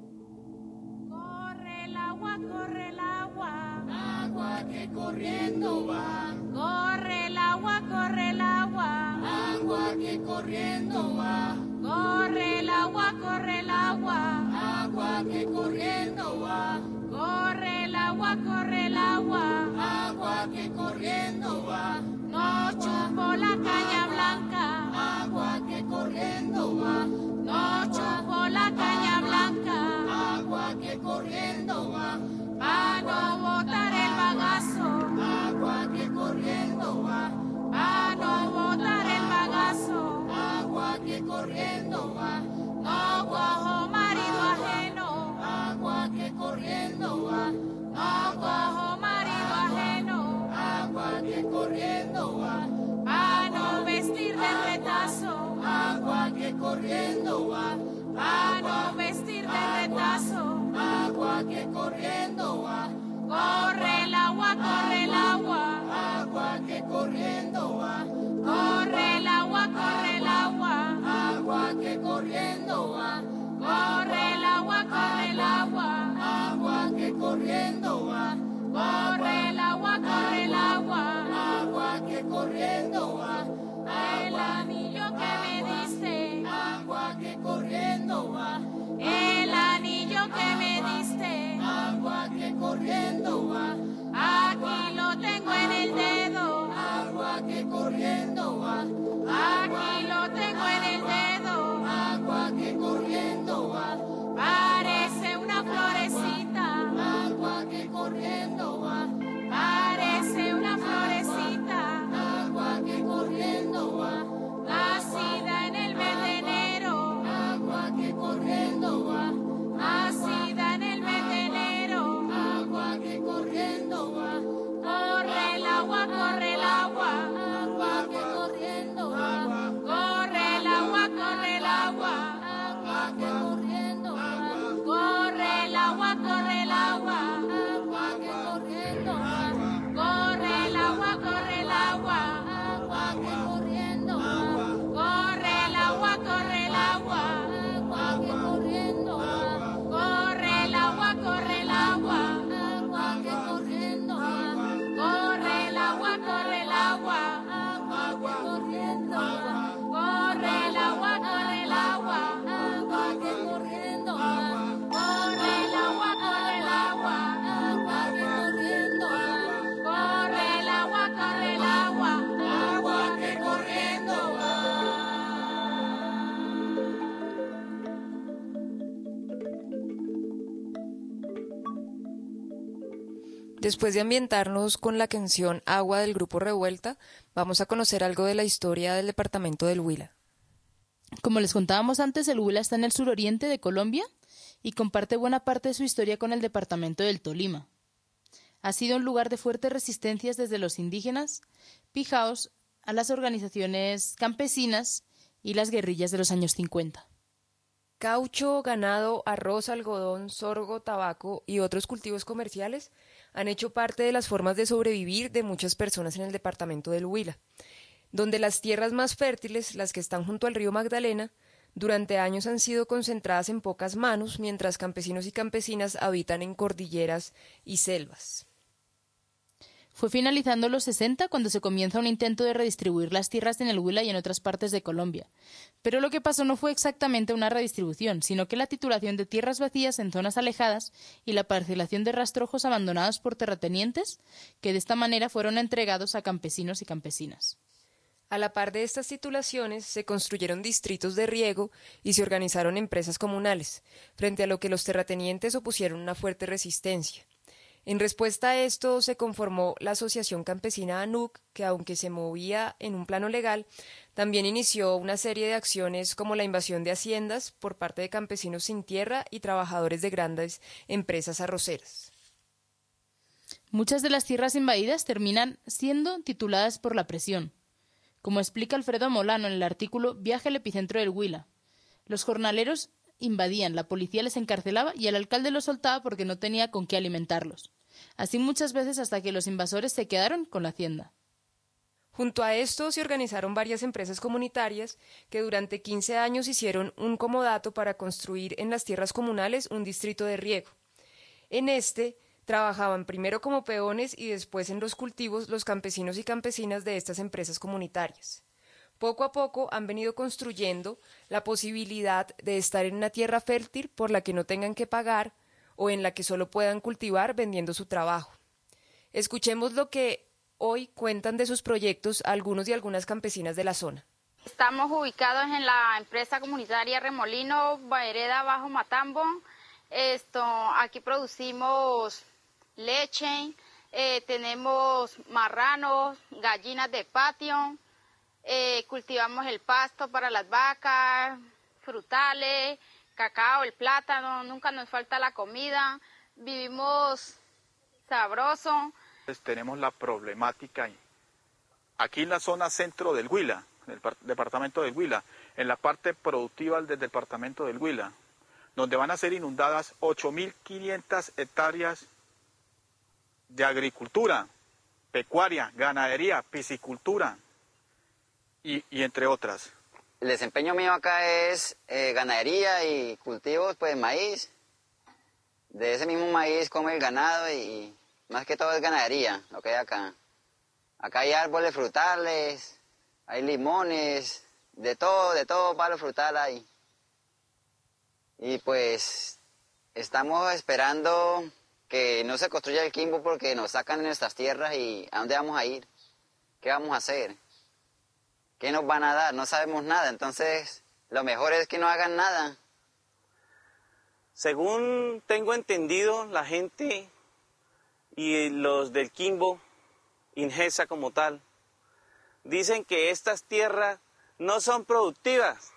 Corre el agua, corre el agua, agua que corriendo va. Corre el agua, corre el agua, agua que corriendo va. Corre el agua, corre el agua, agua que corriendo va. Corre el agua, corre el agua, agua que corriendo va. No chupo la caña blanca, agua que corriendo va. No chupo la caña blanca, agua que corriendo va. Pa' no botar el bagazo, agua que corriendo va. Pa' no botar el bagazo, agua que corriendo va. No cojo marido ajeno, agua que corriendo va. No cojo marido ajeno, agua que corriendo va. Pa' no vestir de retazo, agua que corriendo va. Pa' no vestir de retazo, agua que corriendo va. Corre el agua, corre el agua, agua que corriendo va. Corre el agua, corre el agua, agua que corriendo va. Corre el agua, corre el agua, agua que corriendo va. Corre el agua, corre el agua, agua que corriendo va. El anillo que me diste, agua que corriendo va. El anillo que me diste, agua que corriendo va. Aquí lo tengo en el dedo, agua que corriendo va. Aquí lo tengo en el dedo, agua que corriendo va. Parece una florecita, agua que corriendo va. Parece una florecita, agua que corriendo va. Nacida en el mes de enero, agua que corriendo va. Nacida en el mes de enero, agua que corriendo va. Corre el agua, corre el agua, agua que corriendo va. Corre el agua, corre el agua, agua que corriendo va. Corre el agua, corre el agua, agua que corriendo va. Corre el agua, corre el agua, agua que corriendo va. Corre el agua, corre el agua, agua que corriendo va. Corre el agua, corre el agua, agua que corriendo va. Corre el agua, corre el agua, agua que corriendo va. Corre el agua, corre el agua, agua que corriendo va. Corre el agua, corre el agua, agua que corriendo va. Corre el agua, corre el agua, agua que corriendo va. Después de ambientarnos con la canción Agua del grupo Revuelta, vamos a conocer algo de la historia del departamento del Huila. Como les contábamos antes, el Huila está en el suroriente de Colombia y comparte buena parte de su historia con el departamento del Tolima. Ha sido un lugar de fuertes resistencias desde los indígenas, pijaos, a las organizaciones campesinas y las guerrillas de los años cincuenta. Caucho, ganado, arroz, algodón, sorgo, tabaco y otros cultivos comerciales han hecho parte de las formas de sobrevivir de muchas personas en el departamento del Huila, donde las tierras más fértiles, las que están junto al río Magdalena, durante años han sido concentradas en pocas manos, mientras campesinos y campesinas habitan en cordilleras y selvas. Fue finalizando los sesenta cuando se comienza un intento de redistribuir las tierras en el Huila y en otras partes de Colombia. Pero lo que pasó no fue exactamente una redistribución, sino que la titulación de tierras vacías en zonas alejadas y la parcelación de rastrojos abandonados por terratenientes, que de esta manera fueron entregados a campesinos y campesinas. A la par de estas titulaciones, se construyeron distritos de riego y se organizaron empresas comunales, frente a lo que los terratenientes opusieron una fuerte resistencia. En respuesta a esto se conformó la Asociación Campesina ANUC, que aunque se movía en un plano legal, también inició una serie de acciones como la invasión de haciendas por parte de campesinos sin tierra y trabajadores de grandes empresas arroceras. Muchas de las tierras invadidas terminan siendo tituladas por la presión, como explica Alfredo Molano en el artículo Viaje al epicentro del Huila. Los jornaleros invadían, la policía les encarcelaba y el alcalde los soltaba porque no tenía con qué alimentarlos. Así muchas veces hasta que los invasores se quedaron con la hacienda. Junto a esto se organizaron varias empresas comunitarias que durante quince años hicieron un comodato para construir en las tierras comunales un distrito de riego. En este trabajaban primero como peones y después en los cultivos los campesinos y campesinas de estas empresas comunitarias. Poco a poco han venido construyendo la posibilidad de estar en una tierra fértil por la que no tengan que pagar o en la que solo puedan cultivar vendiendo su trabajo. Escuchemos lo que hoy cuentan de sus proyectos algunos y algunas campesinas de la zona. Estamos ubicados en la empresa comunitaria Remolino, Vereda Bajo Matambo. Esto, aquí producimos leche, eh, tenemos marranos, gallinas de patio, eh, cultivamos el pasto para las vacas, frutales, cacao, el plátano, nunca nos falta la comida, vivimos sabroso. Tenemos la problemática aquí en la zona centro del Huila, en el departamento del Huila, en la parte productiva del departamento del Huila, donde van a ser inundadas ocho mil quinientas hectáreas de agricultura, pecuaria, ganadería, piscicultura y, y entre otras. El desempeño mío acá es eh, ganadería y cultivos, pues maíz. De ese mismo maíz come el ganado y más que todo es ganadería, lo que hay acá. Acá hay árboles frutales, hay limones, de todo, de todo palo frutal hay. Y pues estamos esperando que no se construya el Quimbo porque nos sacan de nuestras tierras y ¿a dónde vamos a ir? ¿Qué vamos a hacer? ¿Qué nos van a dar? No sabemos nada, entonces lo mejor es que no hagan nada. Según tengo entendido, la gente y los del Quimbo, Ingesa como tal, dicen que estas tierras no son productivas.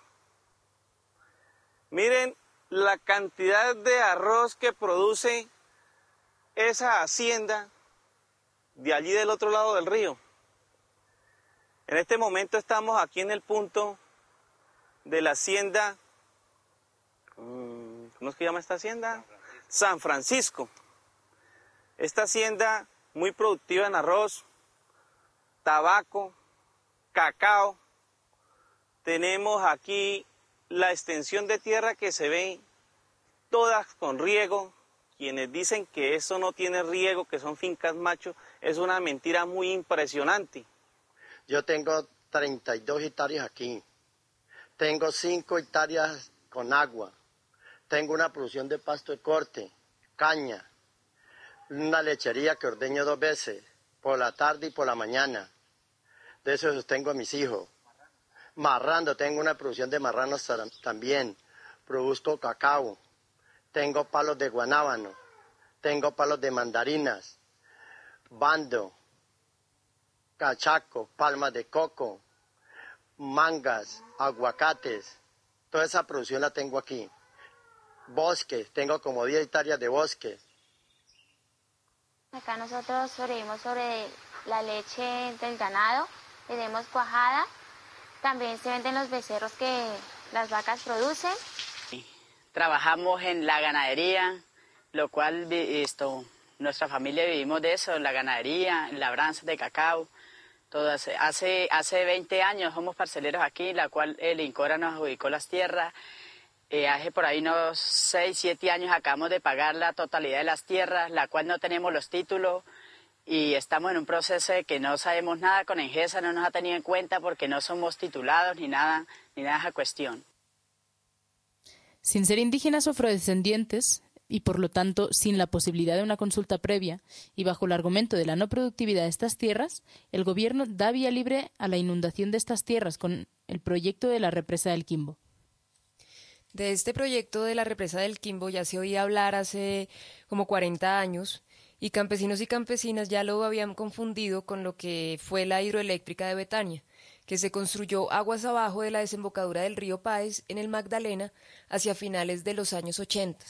Miren la cantidad de arroz que produce esa hacienda de allí del otro lado del río. En este momento estamos aquí en el punto de la hacienda, ¿cómo es que llama esta hacienda? San Francisco. Esta hacienda muy productiva en arroz, tabaco, cacao. Tenemos aquí la extensión de tierra que se ve todas con riego. Quienes dicen que eso no tiene riego, que son fincas macho, es una mentira muy impresionante. Yo tengo treinta y dos hectáreas aquí. Tengo cinco hectáreas con agua. Tengo una producción de pasto de corte, caña. Una lechería que ordeño dos veces, por la tarde y por la mañana. De eso sostengo a mis hijos. Marrando, tengo una producción de marranos también. Produzco cacao. Tengo palos de guanábano. Tengo palos de mandarinas. Bando. Cachaco, palmas de coco. Mangas, aguacates. Toda esa producción la tengo aquí. Bosques, tengo como diez hectáreas de bosque. Acá nosotros sobrevivimos sobre la leche del ganado, tenemos cuajada, también se venden los becerros que las vacas producen. Trabajamos en la ganadería, lo cual esto, nuestra familia vivimos de eso, en la ganadería, en labranzas de cacao. Todas, hace, hace veinte años somos parceleros aquí, la cual el INCORA nos adjudicó las tierras. Eh, hace por ahí unos seis, siete años acabamos de pagar la totalidad de las tierras, la cual no tenemos los títulos y estamos en un proceso de que no sabemos nada, con Ingesa no nos ha tenido en cuenta porque no somos titulados ni nada, ni nada de esa cuestión. Sin ser indígenas o afrodescendientes, y por lo tanto sin la posibilidad de una consulta previa, y bajo el argumento de la no productividad de estas tierras, el gobierno da vía libre a la inundación de estas tierras con el proyecto de la represa del Quimbo. De este proyecto de la represa del Quimbo ya se oía hablar hace como cuarenta años y campesinos y campesinas ya lo habían confundido con lo que fue la hidroeléctrica de Betania, que se construyó aguas abajo de la desembocadura del río Páez en el Magdalena hacia finales de los años ochenta.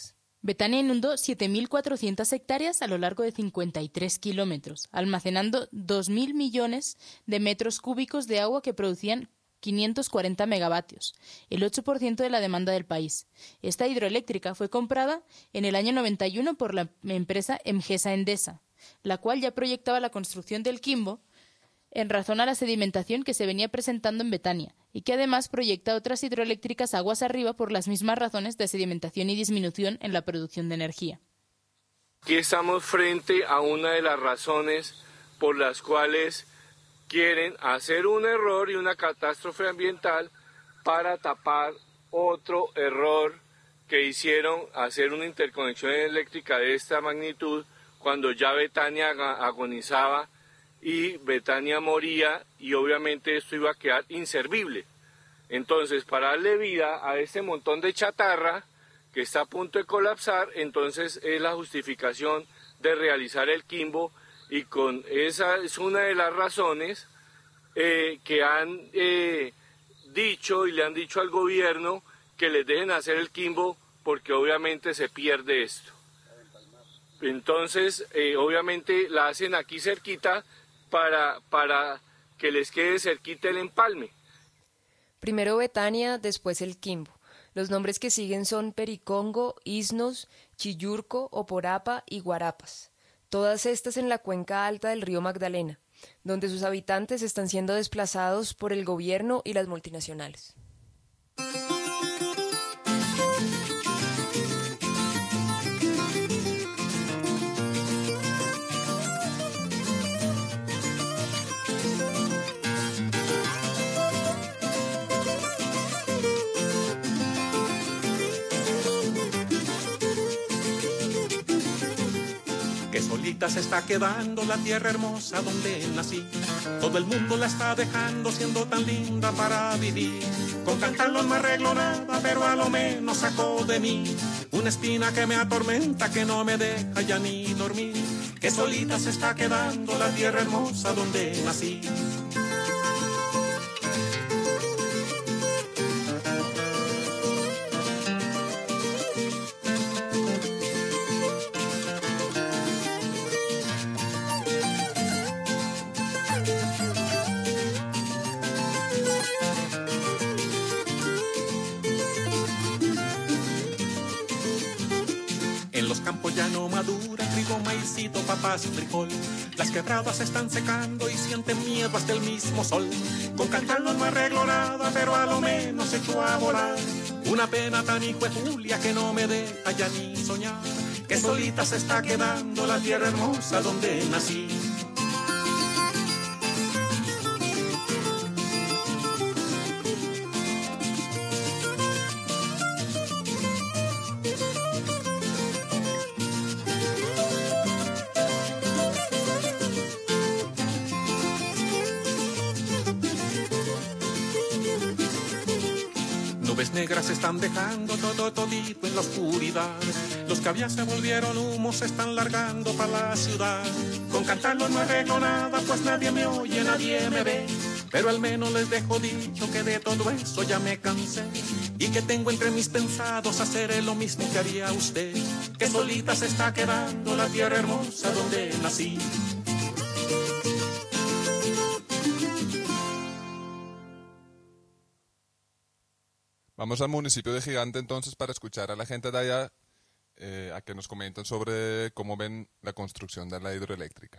Betania inundó siete mil cuatrocientas hectáreas a lo largo de cincuenta y tres kilómetros, almacenando dos mil millones de metros cúbicos de agua que producían quinientos cuarenta megavatios, el ocho por ciento de la demanda del país. Esta hidroeléctrica fue comprada en el año noventa y uno por la empresa Emgesa Endesa, la cual ya proyectaba la construcción del Quimbo en razón a la sedimentación que se venía presentando en Betania, y que además proyecta otras hidroeléctricas aguas arriba por las mismas razones de sedimentación y disminución en la producción de energía. Aquí estamos frente a una de las razones por las cuales quieren hacer un error y una catástrofe ambiental para tapar otro error que hicieron, hacer una interconexión eléctrica de esta magnitud cuando ya Betania agonizaba y Betania moría, y obviamente esto iba a quedar inservible. Entonces, para darle vida a este montón de chatarra que está a punto de colapsar, entonces es la justificación de realizar el Quimbo, y con esa es una de las razones eh, que han eh, dicho y le han dicho al gobierno que les dejen hacer el Quimbo, porque obviamente se pierde esto. Entonces, eh, obviamente la hacen aquí cerquita para, para que les quede cerquita el empalme. Primero Betania, después el Quimbo. Los nombres que siguen son Pericongo, Isnos, Chillurco, Oporapa y Guarapas. Todas estas en la cuenca alta del río Magdalena, donde sus habitantes están siendo desplazados por el gobierno y las multinacionales. Que solita se está quedando la tierra hermosa donde nací. Todo el mundo la está dejando siendo tan linda para vivir. Con cantarlo no arreglo nada, pero a lo menos sacó de mí una espina que me atormenta, que no me deja ya ni dormir. Que solita se está quedando la tierra hermosa donde nací. Ya no madura, trigo, maicito, papas, frijol. Las quebradas se están secando y sienten miedo hasta el mismo sol. Con cantarlo no arreglo nada, pero a lo menos echo a volar. Una pena tan hijo de Julia que no me deja ya ni soñar. Que solita se está quedando la tierra hermosa donde nací. Nubes negras se están dejando todo todito en la oscuridad. Los que había se volvieron humos, se están largando para la ciudad. Con cantarlo no arreglo nada, pues nadie me oye, nadie me ve. Pero al menos les dejo dicho que de todo eso ya me cansé. Y que tengo entre mis pensados hacer lo mismo que haría usted. Que solita se está quedando la tierra hermosa donde nací. Vamos al municipio de Gigante entonces para escuchar a la gente de allá eh, a que nos comenten sobre cómo ven la construcción de la hidroeléctrica.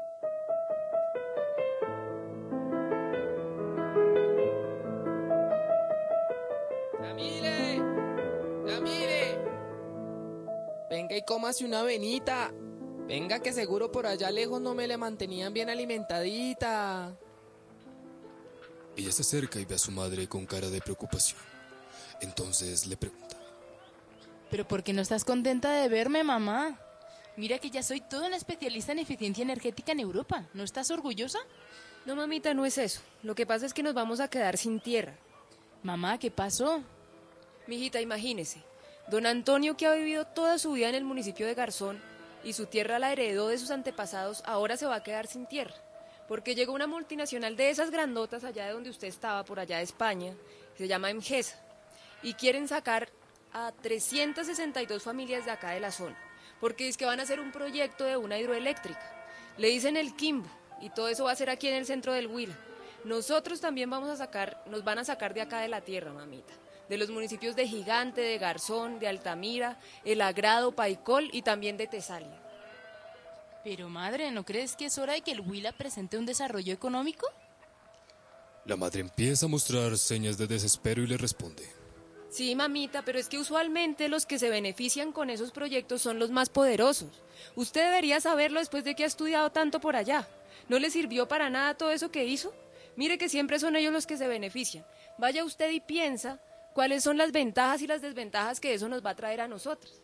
¡Yamile! ¡Yamile! Venga y cómase una avenita. Venga que seguro por allá lejos no me la mantenían bien alimentadita. Ella se acerca y ve a su madre con cara de preocupación. Entonces le pregunta: ¿pero por qué no estás contenta de verme, mamá? Mira que ya soy toda una especialista en eficiencia energética en Europa. ¿No estás orgullosa? No, mamita, no es eso. Lo que pasa es que nos vamos a quedar sin tierra. Mamá, ¿qué pasó? Mijita, imagínese. Don Antonio, que ha vivido toda su vida en el municipio de Garzón y su tierra la heredó de sus antepasados, ahora se va a quedar sin tierra. Porque llegó una multinacional de esas grandotas allá de donde usted estaba, por allá de España, se llama Emgesa. Y quieren sacar a trescientas sesenta y dos familias de acá de la zona, porque es que van a hacer un proyecto de una hidroeléctrica. Le dicen el Quimbo, y todo eso va a ser aquí en el centro del Huila. Nosotros también vamos a sacar, nos van a sacar de acá de la tierra, mamita. De los municipios de Gigante, de Garzón, de Altamira, El Agrado, Paicol y también de Tesalia. Pero madre, ¿no crees que es hora de que el Huila presente un desarrollo económico? La madre empieza a mostrar señas de desespero y le responde. Sí, mamita, pero es que usualmente los que se benefician con esos proyectos son los más poderosos. Usted debería saberlo después de que ha estudiado tanto por allá. ¿No le sirvió para nada todo eso que hizo? Mire que siempre son ellos los que se benefician. Vaya usted y piensa cuáles son las ventajas y las desventajas que eso nos va a traer a nosotros.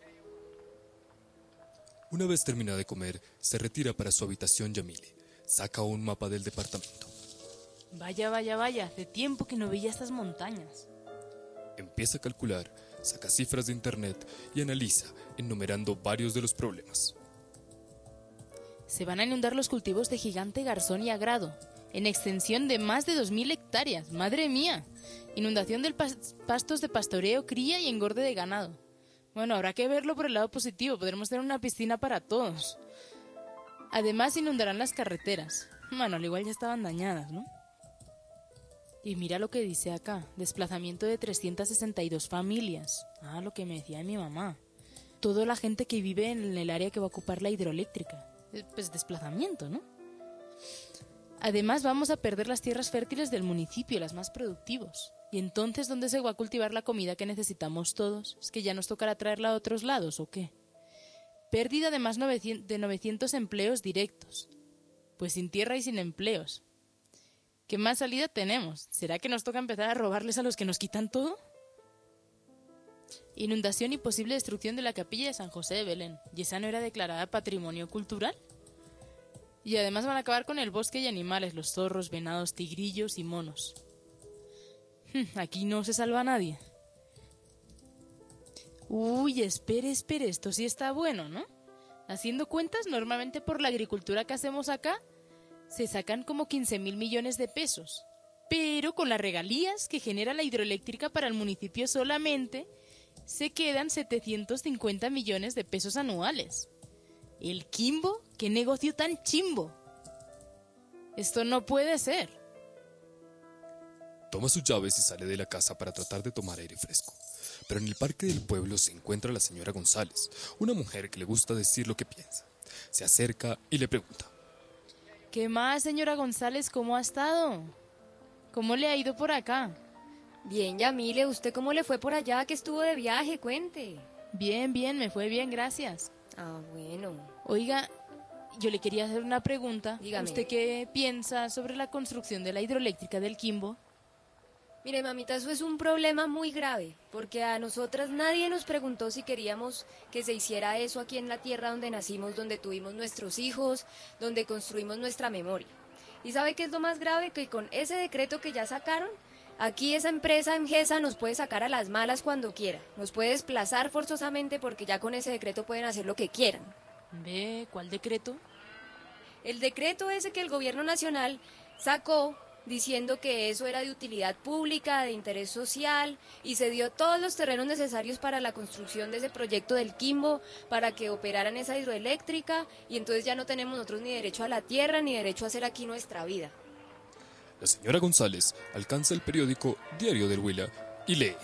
Una vez termina de comer, se retira para su habitación Yamile. Saca un mapa del departamento. Vaya, vaya, vaya, hace tiempo que no veía estas montañas. Empieza a calcular, saca cifras de internet y analiza, enumerando varios de los problemas. Se van a inundar los cultivos de Gigante, Garzón y Agrado, en extensión de más de dos mil hectáreas. ¡Madre mía! Inundación de pas- pastos de pastoreo, cría y engorde de ganado. Bueno, habrá que verlo por el lado positivo, podremos tener una piscina para todos. Además, inundarán las carreteras. Bueno, al igual ya estaban dañadas, ¿no? Y mira lo que dice acá, desplazamiento de trescientas sesenta y dos familias. Ah, lo que me decía mi mamá. Toda la gente que vive en el área que va a ocupar la hidroeléctrica. Pues desplazamiento, ¿no? Además, vamos a perder las tierras fértiles del municipio, las más productivas. ¿Y entonces dónde se va a cultivar la comida que necesitamos todos? ¿Es que ya nos tocará traerla a otros lados o qué? Pérdida de más de novecientos empleos directos. Pues sin tierra y sin empleos. ¿Qué más salida tenemos? ¿Será que nos toca empezar a robarles a los que nos quitan todo? Inundación y posible destrucción de la capilla de San José de Belén. ¿Y esa no era declarada patrimonio cultural? Y además van a acabar con el bosque y animales, los zorros, venados, tigrillos y monos. Aquí no se salva a nadie. Uy, espere, espere, esto sí está bueno, ¿no? Haciendo cuentas, normalmente por la agricultura que hacemos acá, se sacan como quince mil millones de pesos. Pero con las regalías que genera la hidroeléctrica para el municipio solamente, se quedan setecientos cincuenta millones de pesos anuales. ¿El Quimbo? ¿Qué negocio tan chimbo? Esto no puede ser. Toma sus llaves y sale de la casa para tratar de tomar aire fresco. Pero en el parque del pueblo se encuentra la señora González, una mujer que le gusta decir lo que piensa. Se acerca y le pregunta. ¿Qué más, señora González? ¿Cómo ha estado? ¿Cómo le ha ido por acá? Bien, Yamile, ¿usted cómo le fue por allá que estuvo de viaje? Cuente. Bien, bien, me fue bien, gracias. Ah, bueno. Oiga, yo le quería hacer una pregunta. Dígame. ¿Usted qué piensa sobre la construcción de la hidroeléctrica del Quimbo? Mire, mamita, eso es un problema muy grave, porque a nosotras nadie nos preguntó si queríamos que se hiciera eso aquí en la tierra donde nacimos, donde tuvimos nuestros hijos, donde construimos nuestra memoria. ¿Y sabe qué es lo más grave? Que con ese decreto que ya sacaron, aquí esa empresa Emgesa nos puede sacar a las malas cuando quiera, nos puede desplazar forzosamente porque ya con ese decreto pueden hacer lo que quieran. ¿Ve? ¿Cuál decreto? El decreto ese que el gobierno nacional sacó diciendo que eso era de utilidad pública, de interés social, y se dio todos los terrenos necesarios para la construcción de ese proyecto del Quimbo, para que operaran esa hidroeléctrica, y entonces ya no tenemos nosotros ni derecho a la tierra, ni derecho a hacer aquí nuestra vida. La señora González alcanza el periódico Diario del Huila y lee.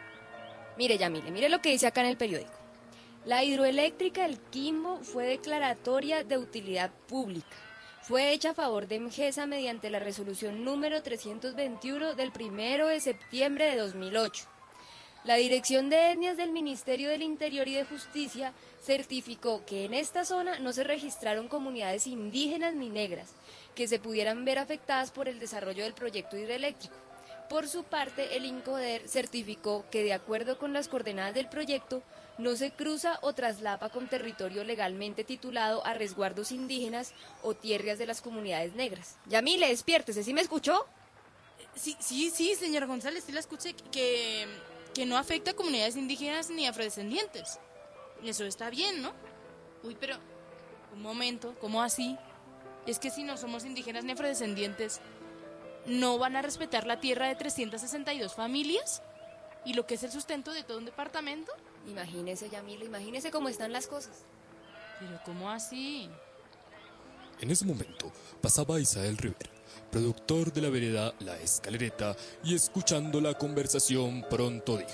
Mire, Yamile, mire lo que dice acá en el periódico. La hidroeléctrica del Quimbo fue declaratoria de utilidad pública. Fue hecha a favor de Emgesa mediante la resolución número trescientos veintiuno del primero de septiembre de dos mil ocho. La Dirección de Etnias del Ministerio del Interior y de Justicia certificó que en esta zona no se registraron comunidades indígenas ni negras que se pudieran ver afectadas por el desarrollo del proyecto hidroeléctrico. Por su parte, el INCODER certificó que, de acuerdo con las coordenadas del proyecto, no se cruza o traslapa con territorio legalmente titulado a resguardos indígenas o tierras de las comunidades negras. Yamile, despiértese, ¿sí me escuchó? Sí, sí, sí, señora González, sí la escuché, que, que no afecta a comunidades indígenas ni afrodescendientes. Eso está bien, ¿no? Uy, pero, un momento, ¿cómo así? Es que si no somos indígenas ni afrodescendientes, ¿no van a respetar la tierra de trescientas sesenta y dos familias? ¿Y lo que es el sustento de todo un departamento? Imagínese, Yamila, imagínese cómo están las cosas. ¿Pero cómo así? En ese momento pasaba Isael Rivera, productor de la vereda La Escalereta, y escuchando la conversación pronto dijo: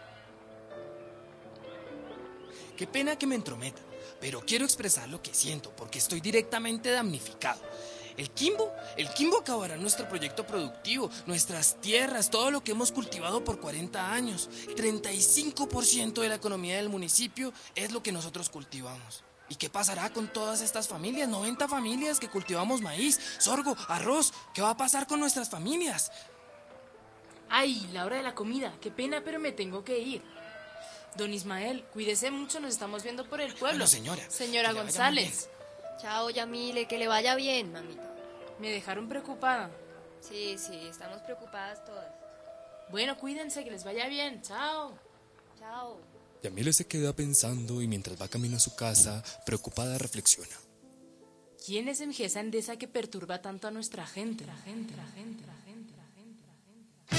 Qué pena que me entrometa, pero quiero expresar lo que siento porque estoy directamente damnificado. El Quimbo, el Quimbo acabará nuestro proyecto productivo, nuestras tierras, todo lo que hemos cultivado por cuarenta años. treinta y cinco por ciento de la economía del municipio es lo que nosotros cultivamos. ¿Y qué pasará con todas estas familias? noventa familias que cultivamos maíz, sorgo, arroz. ¿Qué va a pasar con nuestras familias? Ay, la hora de la comida. Qué pena, pero me tengo que ir. Don Ismael, cuídese mucho, nos estamos viendo por el pueblo. Bueno, señora. Señora que le vaya González. Chao, Yamile, que le vaya bien, mamita. Me dejaron preocupada. Sí, sí, estamos preocupadas todas. Bueno, cuídense, que les vaya bien. Chao. Chao. Yamile se queda pensando y mientras va camino a su casa, preocupada reflexiona. ¿Quién es esa Endesa que perturba tanto a nuestra gente? La gente, la gente, la gente, la gente, la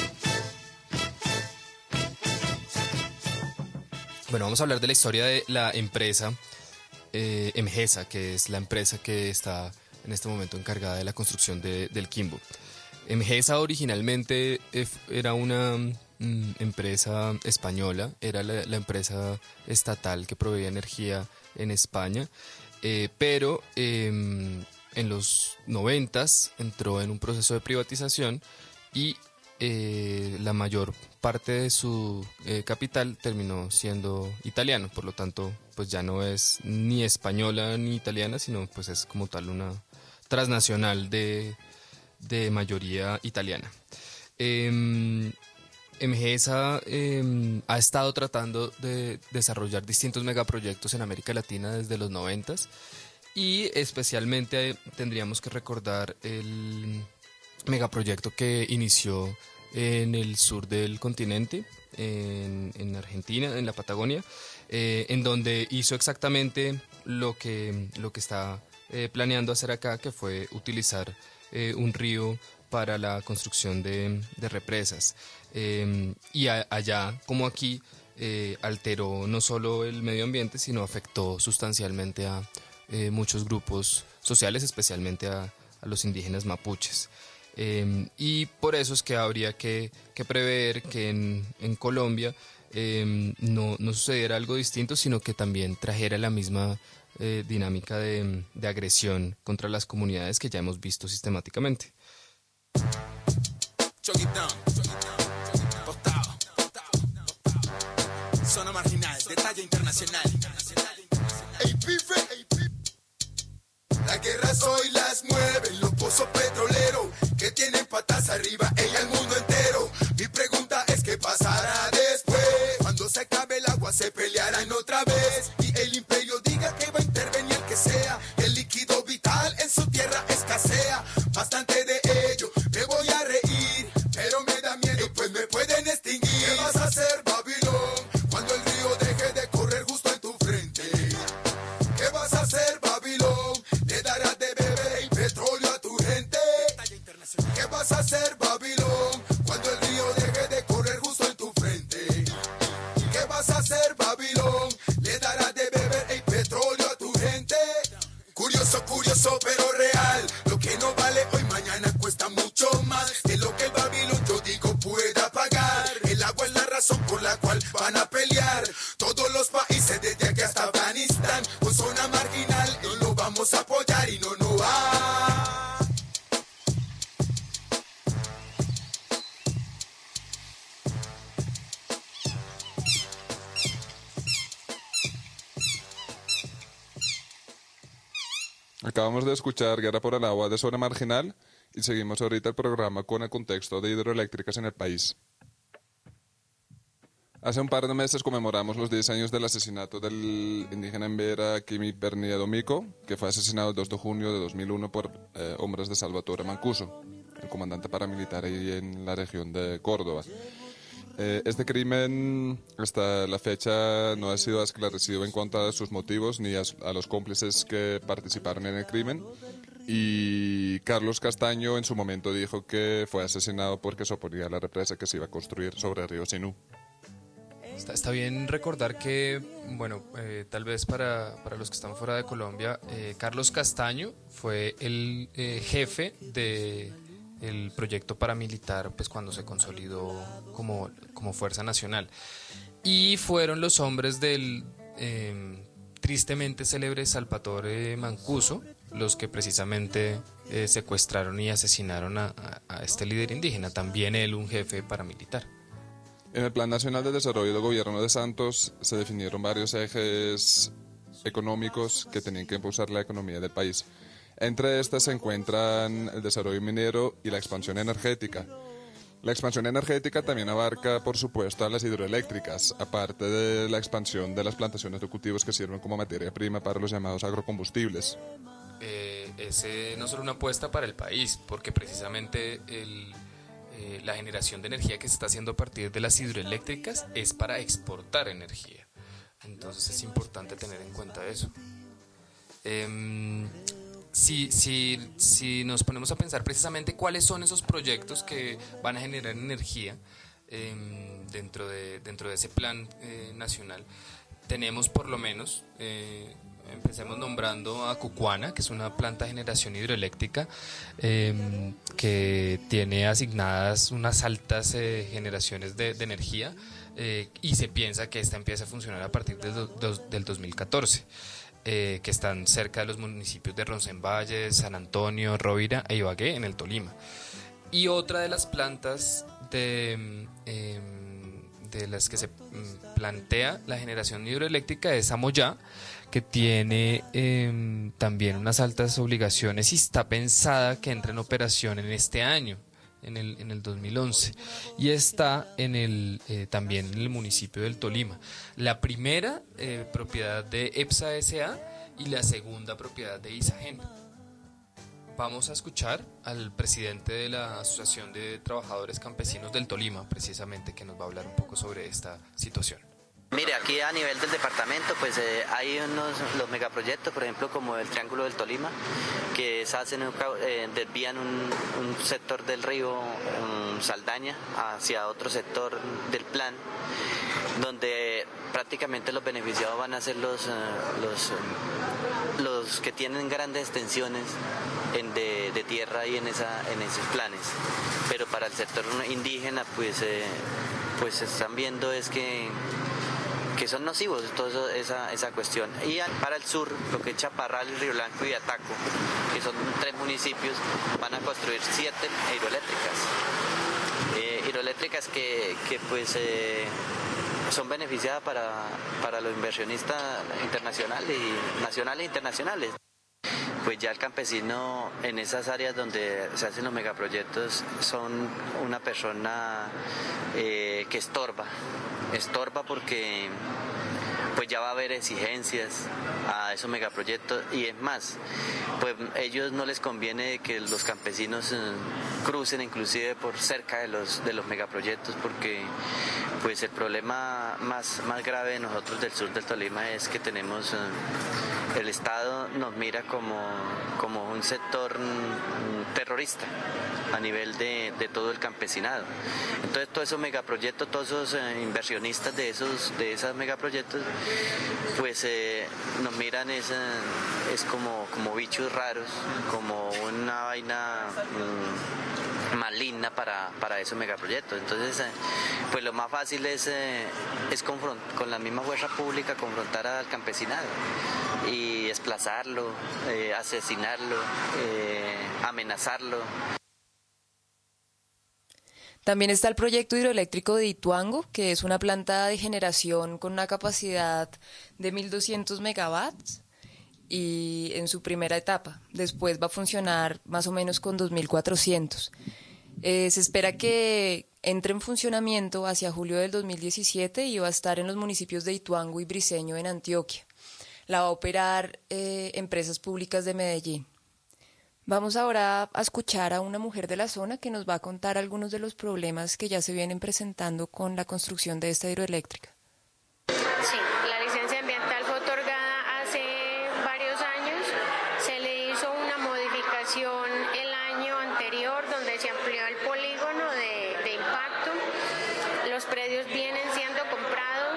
gente. Bueno, vamos a hablar de la historia de la empresa eh, Emgesa, que es la empresa que está en este momento encargada de la construcción de, del Quimbo. Emgesa originalmente era una mm, empresa española, era la, la empresa estatal que proveía energía en España, eh, pero eh, en los noventas entró en un proceso de privatización y eh, la mayor parte de su eh, capital terminó siendo italiano, por lo tanto pues ya no es ni española ni italiana, sino pues es como tal una transnacional de, de mayoría italiana. Eh, Emgesa eh, ha estado tratando de desarrollar distintos megaproyectos en América Latina desde los noventas y especialmente eh, tendríamos que recordar el megaproyecto que inició en el sur del continente, en, en Argentina, en la Patagonia, eh, en donde hizo exactamente lo que, lo que está eh, planeando hacer acá, que fue utilizar eh, un río para la construcción de, de represas. Eh, y a, allá, como aquí, eh, alteró no solo el medio ambiente, sino afectó sustancialmente a eh, muchos grupos sociales, especialmente a, a los indígenas mapuches. Eh, y por eso es que habría que, que prever que en, en Colombia eh, no, no sucediera algo distinto, sino que también trajera la misma eh, dinámica de, de agresión contra las comunidades que ya hemos visto sistemáticamente. Zona marginal, de talla internacional. Ey, pife, ey, pife. La guerra hoy las mueven los pozos petroleros que tienen patas arriba, ella el mundo entero. Mi pregunta es qué pasará después, cuando se acabe el agua se pelearán otra vez y el imperio diga que va a intervenir el que sea. El líquido vital en su tierra escasea, bastante de ello me voy a reír, pero me da miedo pues me pueden extinguir. ¿Qué vas a hacer, Babilón, cuando el río deje de correr justo en tu frente? ¿Qué vas a hacer, Babilón? ¿Le darás de beber el petróleo a tu gente? ¿Qué vas a hacer, Babilón, cuando el río deje de correr justo en tu frente? ¿Qué vas a hacer, Babilón? ¿Le darás de beber el petróleo a tu gente? Curioso, curioso, pero real. Lo que no vale hoy, mañana cuesta mucho más de lo que el Babilón, yo digo, pueda pagar. El agua es la razón por la cual van a pelear todos los países, desde aquí hasta Afganistán. Con zona marginal no lo vamos a apoyar y no, no va. Acabamos de escuchar Guerra por el Agua de Zona Marginal y seguimos ahorita el programa con el contexto de hidroeléctricas en el país. Hace un par de meses conmemoramos los diez años del asesinato del indígena embera Kimi Bernia Domico, que fue asesinado el dos de junio de dos mil uno por eh, hombres de Salvatore Mancuso, el comandante paramilitar ahí en la región de Córdoba. Eh, este crimen hasta la fecha no ha sido esclarecido en cuanto a sus motivos ni a, a los cómplices que participaron en el crimen, y Carlos Castaño en su momento dijo que fue asesinado porque se oponía a la represa que se iba a construir sobre el río Sinú. Está, está bien recordar que, bueno, eh, tal vez para, para los que están fuera de Colombia, eh, Carlos Castaño fue el eh, jefe de el proyecto paramilitar, pues cuando se consolidó como, como Fuerza Nacional. Y fueron los hombres del eh, tristemente célebre Salvatore Mancuso los que precisamente eh, secuestraron y asesinaron a, a, a este líder indígena, también él un jefe paramilitar. En el Plan Nacional de Desarrollo del Gobierno de Santos se definieron varios ejes económicos que tenían que impulsar la economía del país. Entre estas se encuentran el desarrollo minero y la expansión energética. La expansión energética también abarca, por supuesto, a las hidroeléctricas, aparte de la expansión de las plantaciones de cultivos que sirven como materia prima para los llamados agrocombustibles. Eh, es eh, no solo una apuesta para el país, porque precisamente el, eh, la generación de energía que se está haciendo a partir de las hidroeléctricas es para exportar energía. Entonces es importante tener en cuenta eso. Eh, si, si, si nos ponemos a pensar precisamente cuáles son esos proyectos que van a generar energía eh, dentro, de, dentro de ese plan eh, nacional, tenemos por lo menos... Eh, Empecemos nombrando a Cucuana, que es una planta de generación hidroeléctrica eh, que tiene asignadas unas altas eh, generaciones de, de energía eh, y se piensa que esta empieza a funcionar a partir del, do, del dos mil catorce, eh, que están cerca de los municipios de Roncenvalle, San Antonio, Rovira e Ibagué, en el Tolima. Y otra de las plantas de... Eh, de las que se plantea la generación hidroeléctrica es Amoyá, que tiene eh, también unas altas obligaciones y está pensada que entre en operación en este año, en el, en el dos mil once, y está en el, eh, también en el municipio del Tolima. La primera eh, propiedad de EPSA S A y la segunda propiedad de Isagen. Vamos a escuchar al presidente de la Asociación de Trabajadores Campesinos del Tolima, precisamente, que nos va a hablar un poco sobre esta situación. Mire, aquí a nivel del departamento pues eh, hay unos los megaproyectos, por ejemplo como el Triángulo del Tolima, que se hacen, eh, desvían un, un sector del río um, Saldaña hacia otro sector del plan, donde prácticamente los beneficiados van a ser los, uh, los, uh, los que tienen grandes extensiones en de, de tierra y en, esa, en esos planes. Pero para el sector indígena pues, eh, pues están viendo es que que son nocivos toda esa, esa cuestión. Y para el sur, lo que es Chaparral, Río Blanco y Ataco, que son tres municipios, van a construir siete hidroeléctricas. Eh, hidroeléctricas que, que pues eh, son beneficiadas para, para los inversionistas internacionales, y nacionales e internacionales. Pues ya el campesino en esas áreas donde se hacen los megaproyectos son una persona eh, que estorba, estorba porque pues ya va a haber exigencias a esos megaproyectos, y es más, pues ellos no les conviene que los campesinos eh, crucen inclusive por cerca de los de los megaproyectos, porque pues el problema más, más grave de nosotros del sur del Tolima es que tenemos eh, el Estado nos mira como, como un sector terrorista a nivel de, de todo el campesinado. Entonces todos esos megaproyectos, todos esos eh, inversionistas de esos de esos megaproyectos, pues eh, nos miran es, es como, como bichos raros, como una vaina mmm, maligna para, para esos megaproyectos. Entonces, eh, pues lo más fácil es, eh, es confront- con la misma fuerza pública confrontar al campesinado y desplazarlo, eh, asesinarlo, eh, amenazarlo. También está el proyecto hidroeléctrico de Ituango, que es una planta de generación con una capacidad de mil doscientos megawatts y en su primera etapa. Después va a funcionar más o menos con dos mil cuatrocientos. Eh, se espera que entre en funcionamiento hacia julio del dos mil diecisiete y va a estar en los municipios de Ituango y Briceño en Antioquia. La va a operar eh, Empresas Públicas de Medellín. Vamos ahora a escuchar a una mujer de la zona que nos va a contar algunos de los problemas que ya se vienen presentando con la construcción de esta hidroeléctrica. Sí, la licencia ambiental fue otorgada hace varios años. Se le hizo una modificación el año anterior donde se amplió el polígono de, de impacto. Los predios vienen siendo comprados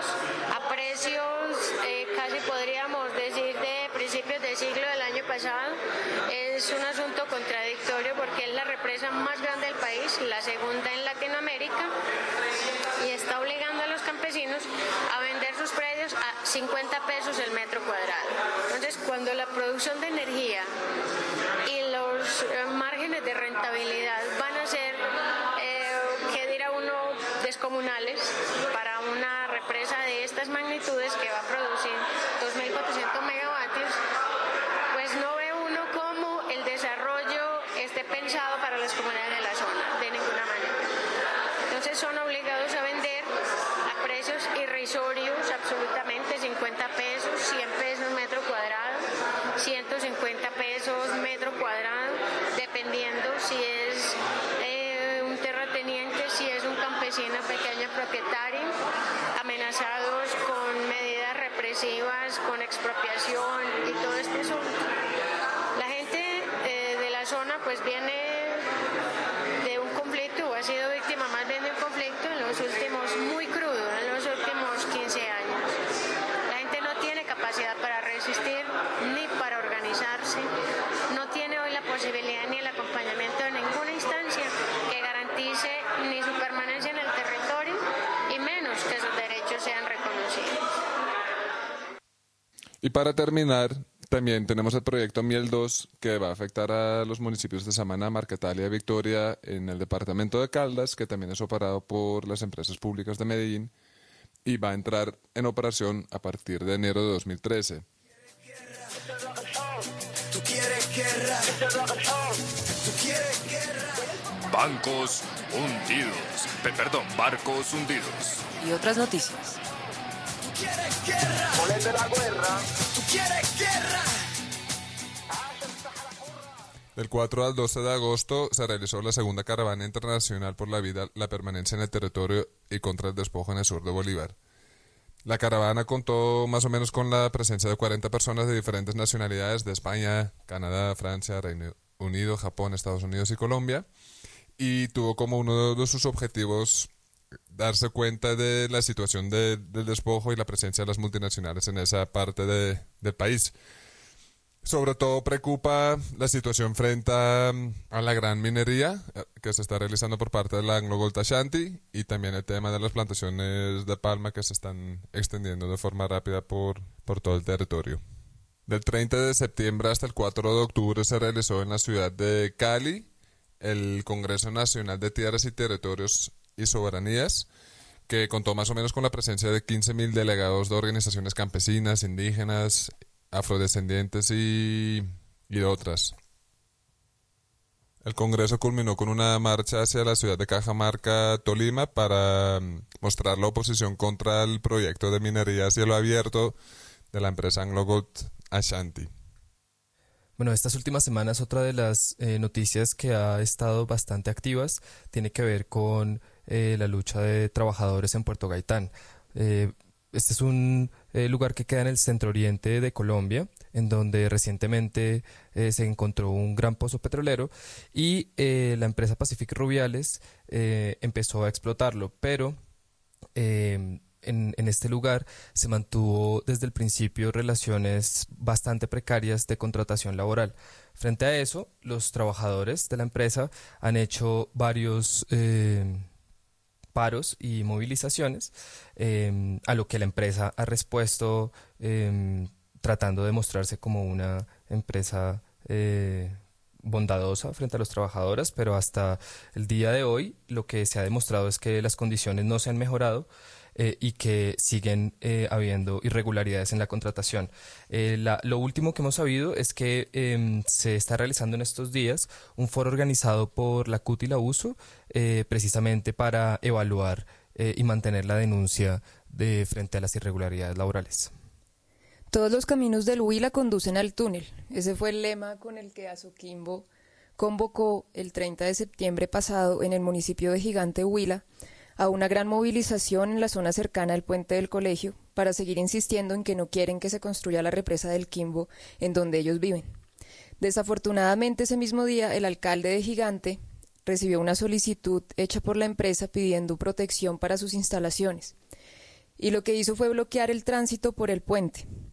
principios de siglo del año pasado. Es un asunto contradictorio porque es la represa más grande del país, la segunda en Latinoamérica, y está obligando a los campesinos a vender sus predios a cincuenta pesos el metro cuadrado. Entonces, cuando la producción de energía y los eh, márgenes de rentabilidad van a ser, eh, que dirá uno, descomunales para una represa de estas magnitudes que va a producir dos mil cuatrocientos megavatios, pues no ve uno cómo el desarrollo esté pensado para las comunidades de la zona, de ninguna manera. Entonces son obligados a vender a precios irrisorios, absolutamente, cincuenta pesos, cien pesos metro cuadrado, ciento cincuenta pesos metro cuadrado, dependiendo si es eh, un terrateniente, si es un campesino pequeño propietario, amenazados con medidas represivas, con expropiación y todo este asunto. La gente eh, de la zona pues viene de un conflicto, o ha sido víctima más bien de un conflicto en los últimos, muy crudo, en los últimos quince años. La gente no tiene capacidad para resistir ni para organizarse, no tiene hoy la posibilidad ni el acompañamiento de ninguna instancia que garantice ni su permanencia en el territorio y menos que sus derechos sean reconocidos. Y para terminar, también tenemos el proyecto Miel dos, que va a afectar a los municipios de Samaná, Marquetalia y Victoria en el departamento de Caldas, que también es operado por las empresas públicas de Medellín y va a entrar en operación a partir de enero de dos mil trece. Tú quieres guerra, tú quieres guerra. Bancos hundidos. Pe- perdón, barcos hundidos. Y otras noticias. Tú quieres guerra, ponete la guerra. Tú quieres guerra. Del cuatro al doce de agosto se realizó la segunda caravana internacional por la vida, la permanencia en el territorio y contra el despojo en el sur de Bolívar. La caravana contó más o menos con la presencia de cuarenta personas de diferentes nacionalidades de España, Canadá, Francia, Reino Unido, Japón, Estados Unidos y Colombia, y tuvo como uno de sus objetivos darse cuenta de la situación de, del despojo y la presencia de las multinacionales en esa parte de, del país. Sobre todo preocupa la situación frente a, a la gran minería que se está realizando por parte de la Anglo Gold Ashanti y también el tema de las plantaciones de palma que se están extendiendo de forma rápida por, por todo el territorio. Del treinta de septiembre hasta el cuatro de octubre se realizó en la ciudad de Cali el Congreso Nacional de Tierras y Territorios y Soberanías, que contó más o menos con la presencia de quince mil delegados de organizaciones campesinas, indígenas, afrodescendientes y, y de otras. El Congreso culminó con una marcha hacia la ciudad de Cajamarca, Tolima, para mostrar la oposición contra el proyecto de minería a cielo abierto de la empresa Anglo Gold Ashanti. Bueno, estas últimas semanas otra de las eh, noticias que ha estado bastante activas tiene que ver con eh, la lucha de trabajadores en Puerto Gaitán. Eh, Este es un eh, lugar que queda en el centro oriente de Colombia, en donde recientemente eh, se encontró un gran pozo petrolero y eh, la empresa Pacific Rubiales eh, empezó a explotarlo, pero eh, en, en este lugar se mantuvo desde el principio relaciones bastante precarias de contratación laboral. Frente a eso, los trabajadores de la empresa han hecho varios Eh, paros y movilizaciones, eh, a lo que la empresa ha respuesto eh, tratando de mostrarse como una empresa eh, bondadosa frente a los trabajadores, pero hasta el día de hoy lo que se ha demostrado es que las condiciones no se han mejorado eh, y que siguen eh, habiendo irregularidades en la contratación. Eh, la, lo último que hemos sabido es que eh, se está realizando en estos días un foro organizado por la C U T y la U S O eh, precisamente para evaluar eh, y mantener la denuncia de frente a las irregularidades laborales. Todos los caminos del Huila conducen al túnel. Ese fue el lema con el que Azoquimbo convocó el treinta de septiembre pasado en el municipio de Gigante, Huila, a una gran movilización en la zona cercana al puente del colegio para seguir insistiendo en que no quieren que se construya la represa del Quimbo en donde ellos viven. Desafortunadamente, ese mismo día, el alcalde de Gigante recibió una solicitud hecha por la empresa pidiendo protección para sus instalaciones, y lo que hizo fue bloquear el tránsito por el puente.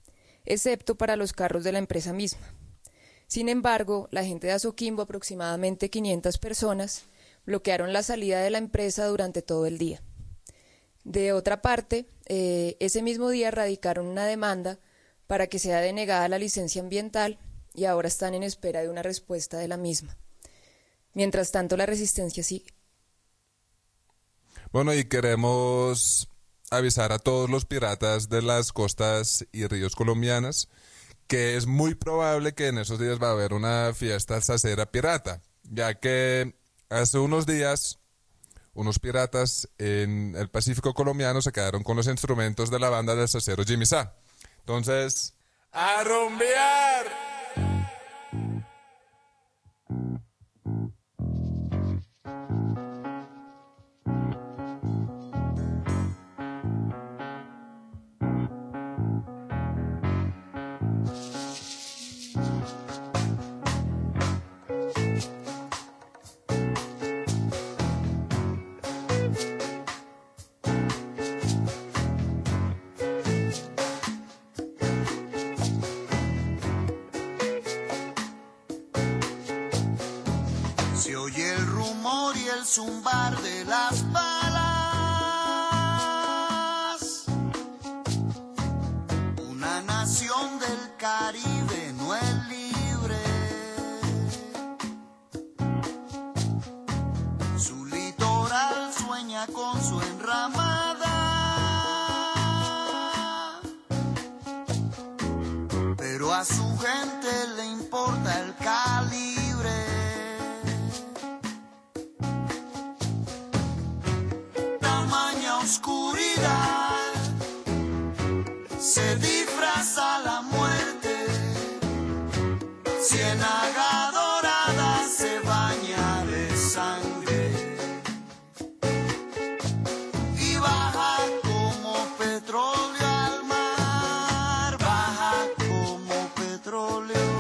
excepto para los carros de la empresa misma. Sin embargo, la gente de Azoquimbo, aproximadamente quinientas personas, bloquearon la salida de la empresa durante todo el día. De otra parte, eh, ese mismo día radicaron una demanda para que sea denegada la licencia ambiental y ahora están en espera de una respuesta de la misma. Mientras tanto, la resistencia sigue. Bueno, y queremos avisar a todos los piratas de las costas y ríos colombianas que es muy probable que en esos días va a haber una fiesta salsera pirata, ya que hace unos días unos piratas en el Pacífico colombiano se quedaron con los instrumentos de la banda del salsero Jimmy Sá. Entonces, ¡a rumbear! Se oye el rumor y el zumbar de las balas. Una nación del Caribe no es libre. Su litoral sueña con su enramada. Pero a su gente le importa el calibre. Oscuridad se disfraza la muerte, ciénaga dorada se baña de sangre y baja como petróleo al mar, baja como petróleo,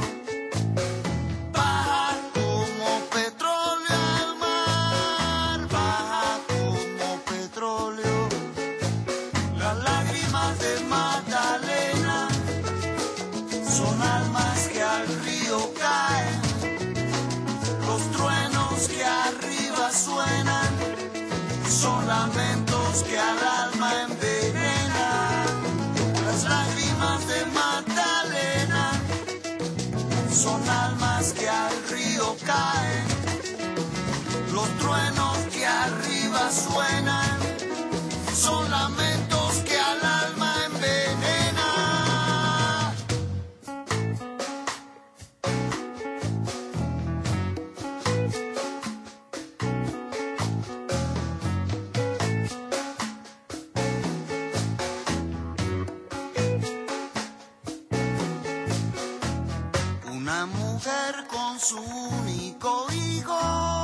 baja como petróleo al mar, baja como petróleo. Las lágrimas de Magdalena son almas que al río caen, los truenos que arriba suenan son lamentos que al alma envenenan. Las lágrimas de Magdalena son almas que al río caen, los truenos que arriba suenan son lamentos que al alma envenenan. Una mujer con su único hijo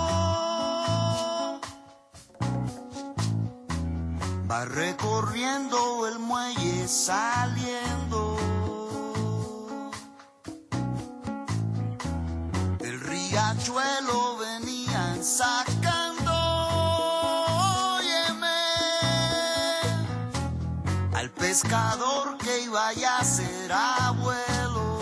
va recorriendo el muelle saliendo del riachuelo, venían sacando, óyeme, al pescador que iba ya a ser abuelo.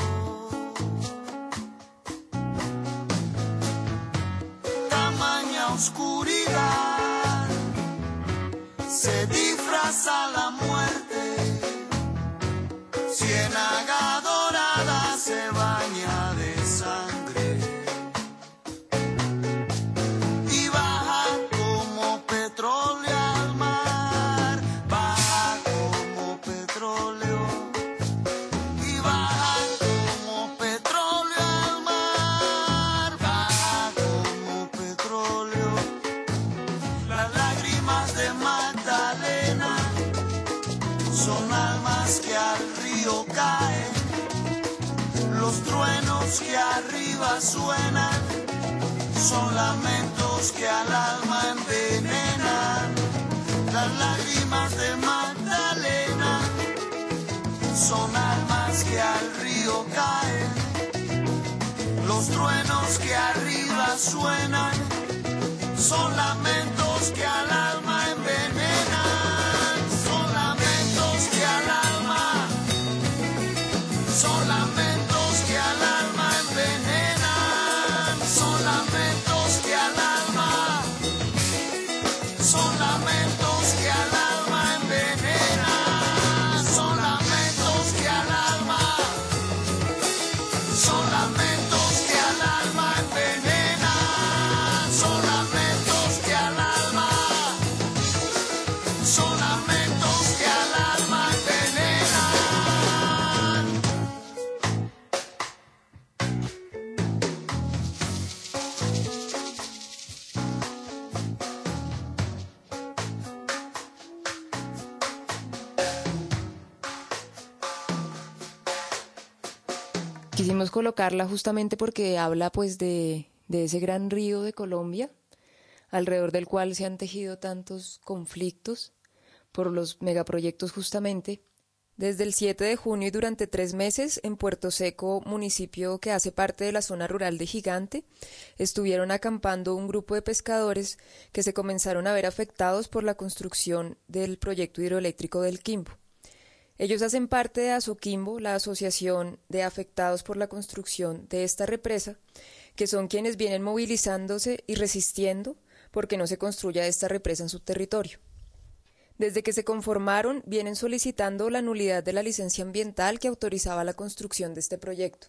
Tamaña oscuridad se disfraza la muerte, ciénaga dorada se baña de sangre y baja como petróleo al mar, baja como petróleo y baja como petróleo al mar, baja como petróleo. Las lágrimas de Magdalena son almas que al río caen, los truenos que arriba suenan son lamentos que al alma envenenan. Las lágrimas de Magdalena son almas que al río caen, los truenos que arriba suenan son lamentos que al alma envenenan, son lamentos que al alma, son lamentos que al alma envenenan, son lamentos que al alma, son lamentos que al alma envenenan, son lamentos que al alma, son lamentos que al alma envenenan, son lamentos que al alma, son lamentos que al alma envenenan. Quisimos colocarla justamente porque habla pues de, de ese gran río de Colombia, alrededor del cual se han tejido tantos conflictos por los megaproyectos justamente. Desde el siete de junio y durante tres meses en Puerto Seco, municipio que hace parte de la zona rural de Gigante, estuvieron acampando un grupo de pescadores que se comenzaron a ver afectados por la construcción del proyecto hidroeléctrico del Quimbo. Ellos hacen parte de Asoquimbo, la asociación de afectados por la construcción de esta represa, que son quienes vienen movilizándose y resistiendo porque no se construya esta represa en su territorio. Desde que se conformaron, vienen solicitando la nulidad de la licencia ambiental que autorizaba la construcción de este proyecto.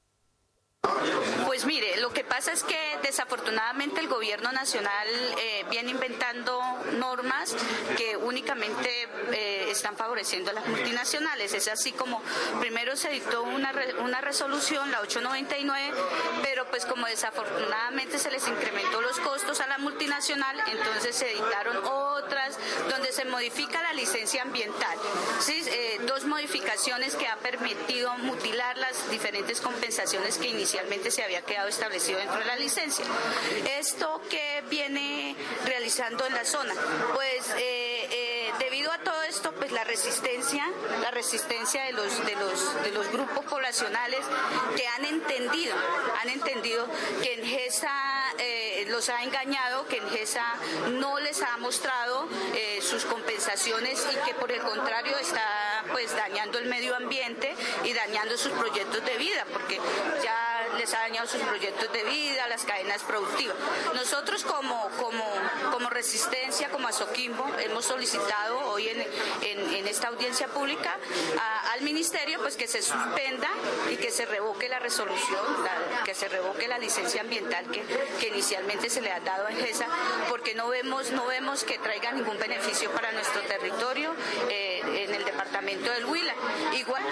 Pues mire, lo que pasa es que desafortunadamente el gobierno nacional eh, viene inventando normas que únicamente eh, están favoreciendo a las multinacionales. Es así como primero se dictó una, re, una resolución, la ocho noventa y nueve, pero pues como desafortunadamente se les incrementó los costos a la multinacional, entonces se dictaron otras donde se modifica la licencia ambiental. ¿Sí? Eh, dos modificaciones que han permitido mutilar las diferentes compensaciones que inicialmente se había quedado establecido dentro de la licencia. Esto que viene realizando en la zona, pues eh, eh, debido a todo esto, pues la resistencia, la resistencia de los de los de los grupos poblacionales que han entendido, han entendido que Engesa eh, los ha engañado, que Engesa no les ha mostrado eh, sus compensaciones y que por el contrario está pues dañando el medio ambiente y dañando sus proyectos de vida, porque ya les ha dañado sus proyectos de vida, las cadenas productivas. Nosotros como, como, como Resistencia, como Asoquimbo, hemos solicitado hoy en, en, en esta audiencia pública a, al Ministerio pues que se suspenda y que se revoque la resolución, la, que se revoque la licencia ambiental que, que inicialmente se le ha dado a Engesa, porque no vemos, no vemos que traiga ningún beneficio para nuestro territorio eh, en el departamento del Huila. Igual.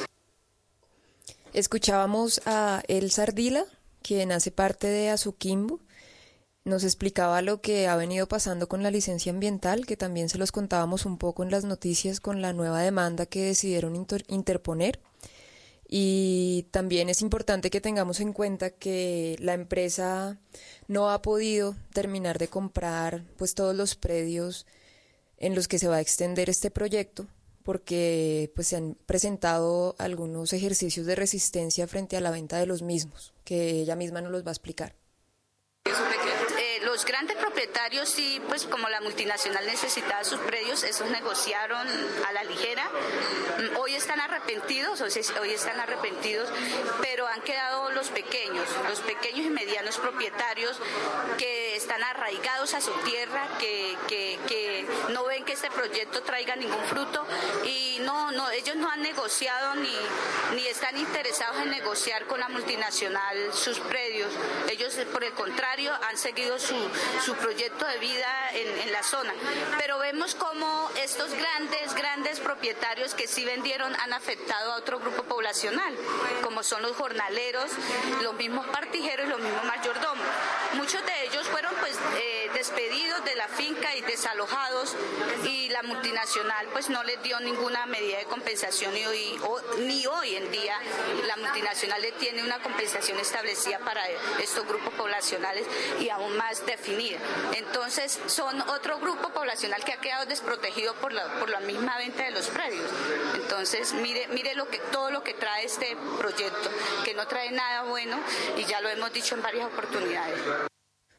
Escuchábamos a El Sardila, quien hace parte de Asoquimbo. Nos explicaba lo que ha venido pasando con la licencia ambiental, que también se los contábamos un poco en las noticias con la nueva demanda que decidieron inter- interponer. Y también es importante que tengamos en cuenta que la empresa no ha podido terminar de comprar pues todos los predios en los que se va a extender este proyecto, porque pues se han presentado algunos ejercicios de resistencia frente a la venta de los mismos, que ella misma nos los va a explicar. Eh, los grandes propietarios sí, pues como la multinacional necesitaba sus predios, esos negociaron a la ligera. Hoy están arrepentidos, hoy están arrepentidos, pero han quedado los pequeños, los pequeños y medianos propietarios que están arraigados a su tierra, que, que, que no ven que este proyecto traiga ningún fruto y no, no, ellos no han negociado ni, ni están interesados en negociar con la multinacional sus predios. Ellos, por el contrario, han seguido su, su proyecto de vida en, en la zona. Pero vemos cómo estos grandes, grandes propietarios que sí vendieron han afectado a otro grupo poblacional, como son los jornaleros, los mismos partijeros y los mismos mayordomos. Muchos de ellos fueron pues eh, despedidos de la finca y desalojados, y la multinacional pues no les dio ninguna medida de compensación, y hoy, o, ni hoy en día la multinacional le tiene una compensación establecida para estos grupos poblacionales y aún más definida. Entonces son otro grupo poblacional que ha quedado desprotegido por la, por la misma venta de los predios. Entonces mire, mire lo que, todo lo que trae este proyecto, que no trae nada bueno, y ya lo hemos dicho en varias oportunidades.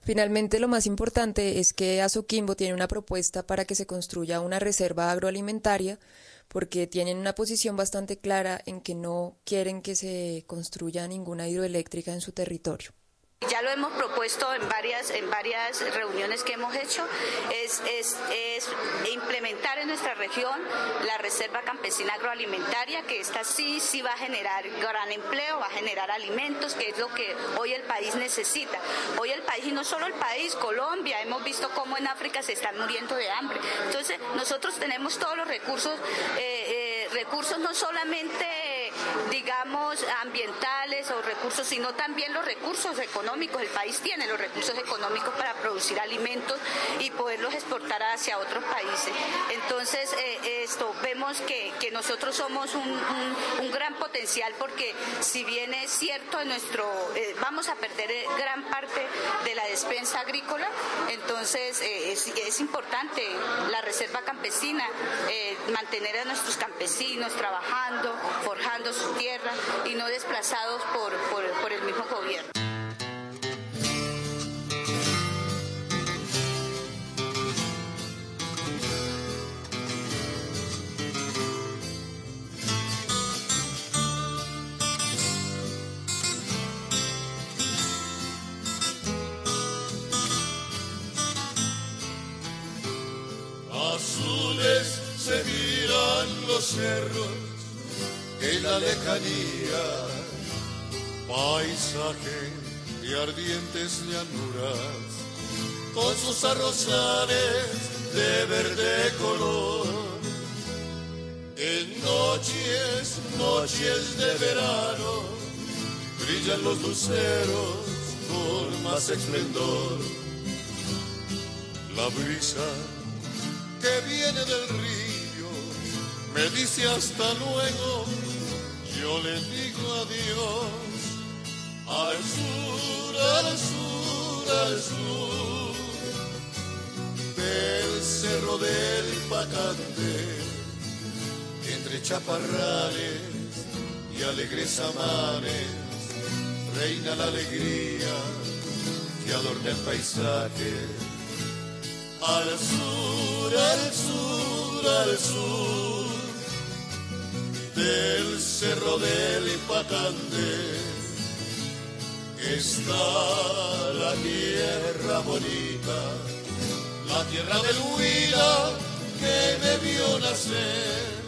Finalmente, lo más importante es que Asoquimbo tiene una propuesta para que se construya una reserva agroalimentaria, porque tienen una posición bastante clara en que no quieren que se construya ninguna hidroeléctrica en su territorio. Ya lo hemos propuesto en varias, en varias reuniones que hemos hecho, es, es, es implementar en nuestra región la Reserva Campesina Agroalimentaria, que esta sí, sí va a generar gran empleo, va a generar alimentos, que es lo que hoy el país necesita. Hoy el país, y no solo el país, Colombia, hemos visto cómo en África se están muriendo de hambre. Entonces, nosotros tenemos todos los recursos, eh, eh, recursos no solamente, digamos, ambientales o recursos, sino también los recursos económicos. El país tiene los recursos económicos para producir alimentos y poderlos exportar hacia otros países. Entonces, eh, esto vemos que, que nosotros somos un, un, un gran potencial, porque si bien es cierto, nuestro eh, vamos a perder gran parte de la despensa agrícola, entonces eh, es, es importante la reserva campesina, eh, mantener a nuestros campesinos trabajando, forjando su tierra y no desplazados por, por, por el mismo gobierno. Azules se miran los cerros en la lejanía, paisaje de ardientes llanuras, con sus arrozales de verde color. En noches, noches de verano, brillan los luceros con más esplendor. La brisa que viene del río me dice hasta luego, yo le digo adiós. Al sur, al sur, al sur del cerro del Pacante, entre chaparrales y alegres amanes, reina la alegría que adorna el paisaje. Al sur, al sur, al sur del cerro del Pacante está la tierra bonita, la tierra del Huila que me vio nacer.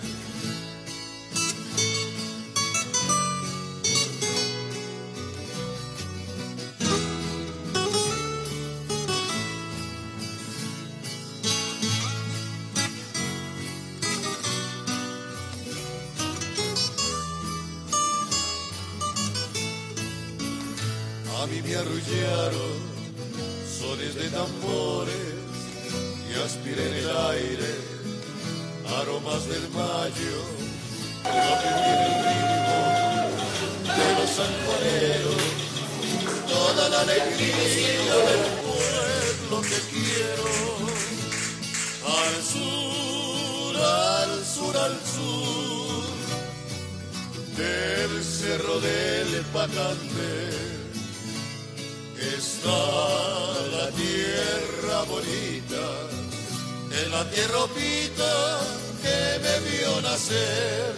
A mí me arrullaron sones de tambores y aspiré en el aire aromas del mayo, lo que tiene el ritmo de los sanjuaneros, toda la alegría del pueblo que quiero. Al sur, al sur, al sur del cerro del Pacante está la tierra bonita, en la tierropita que me vio nacer.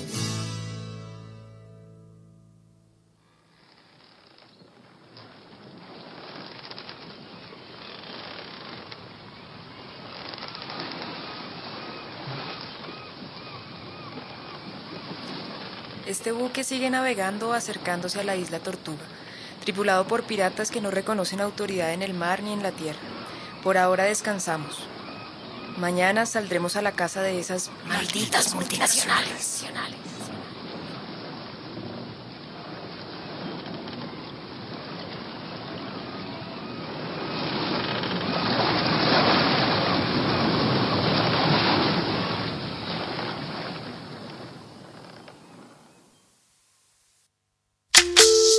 Este buque sigue navegando acercándose a la isla Tortuga, tripulado por piratas que no reconocen autoridad en el mar ni en la tierra. Por ahora descansamos. Mañana saldremos a la casa de esas malditas multinacionales.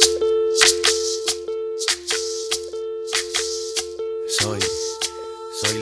Soy, soy lo que deja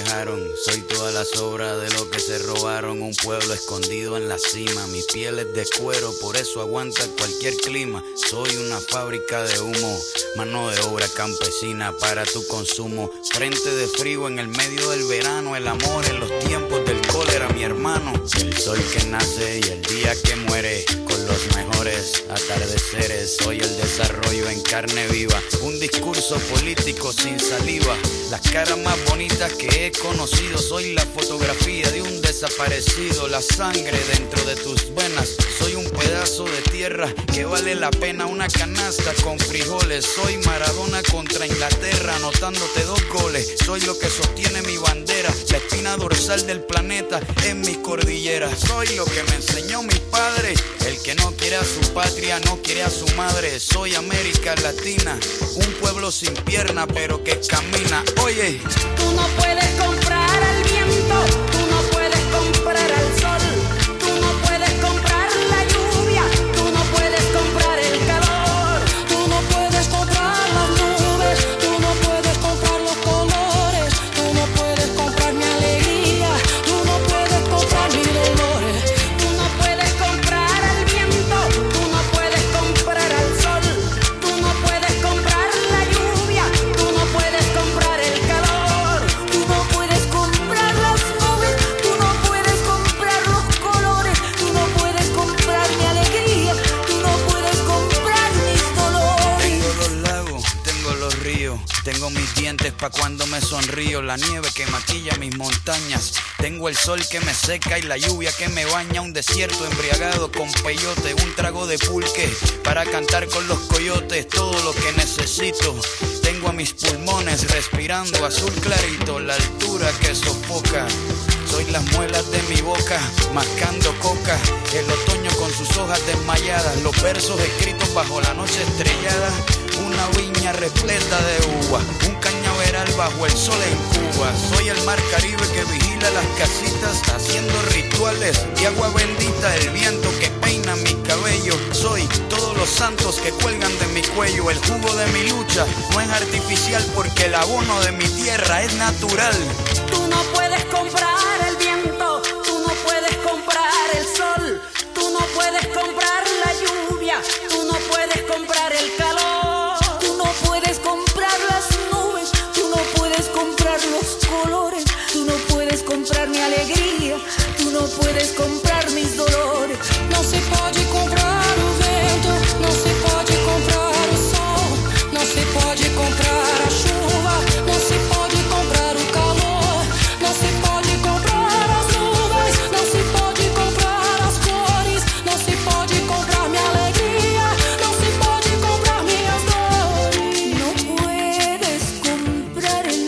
dejaron. Soy todas las obras de lo que se robaron. Un pueblo escondido en la cima. Mi piel es de cuero, por eso aguanta cualquier clima. Soy una fábrica de humo, mano de obra campesina para tu consumo. Frente de frío en el medio del verano. El amor en los tiempos del cólera, mi hermano. El sol que nace y el día que muere, con los mejores atardeceres. Soy el desarrollo en carne viva. Un discurso político sin saliva. Las caras más bonitas que he conocido. Soy la fotografía de un desaparecido. La sangre dentro de tus venas. Soy un pedazo de tierra que vale la pena una canasta con frijoles. Soy Maradona contra Inglaterra, anotándote dos goles. Soy lo que sostiene mi bandera, la espina dorsal del planeta en mis cordilleras. Soy lo que me enseñó mi padre. El que no quiere a su patria no quiere a su madre. Soy América Latina, un pueblo sin pierna pero que camina. Oye, tú no puedes comprar al viento, tú no puedes comprar al sol, tú no puedes comprar la lluvia, tú no puedes comprar el calor, tú no puedes comprar las nubes, tú no puedes comprar los colores, tú no puedes comprar mi alegría, tú no puedes comprar mis dolores, tú no puedes comprar al viento, tú no puedes comprar al sol, tú no puedes comprar la lluvia, tú no puedes comprar el calor, tú no puedes comprar las nubes, tú no puedes comprar los colores, tú no puedes comprar mi alegría, tú no puedes comprar mis dolores. tengo los lagos, tengo los ríos, tengo mis dientes pa' cuando me sonrío, la nieve que maquilla mis montañas, tengo el sol que me seca y la lluvia que me baña, un desierto embriagado con peyote, un trago de pulque para cantar con los coyotes, todo lo que necesito. Tengo a mis pulmones respirando azul clarito, la altura que sofoca. Soy las muelas de mi boca, mascando coca, el otoño con sus hojas desmayadas, los versos escritos bajo la noche estrellada, una viña repleta de uva, un cañaveral bajo el sol en Cuba. Soy el mar Caribe que vigila las casitas, haciendo rituales de agua bendita, el viento que peina mi cabello. Soy todos los santos que cuelgan de mi cuello, el jugo de mi lucha no es artificial porque el abono de mi tierra es natural. Tú no puedes comprar el viento, tú no puedes comprar el sol, tú no puedes comprar la lluvia, tú no puedes comprar el calor, tú no puedes comprar las nubes, tú no puedes comprar los colores, tú no puedes comprar mi alegría, tú no puedes comprar mis dolores. No se pode comprar o vento, no se pode comprar o sol, no se pode comprar a chuva, no se pode comprar o calor, no se pode comprar as nuvens, não se pode comprar as cores, não se pode comprar minha alegria, não se pode comprar minhas dores. No puedes comprar el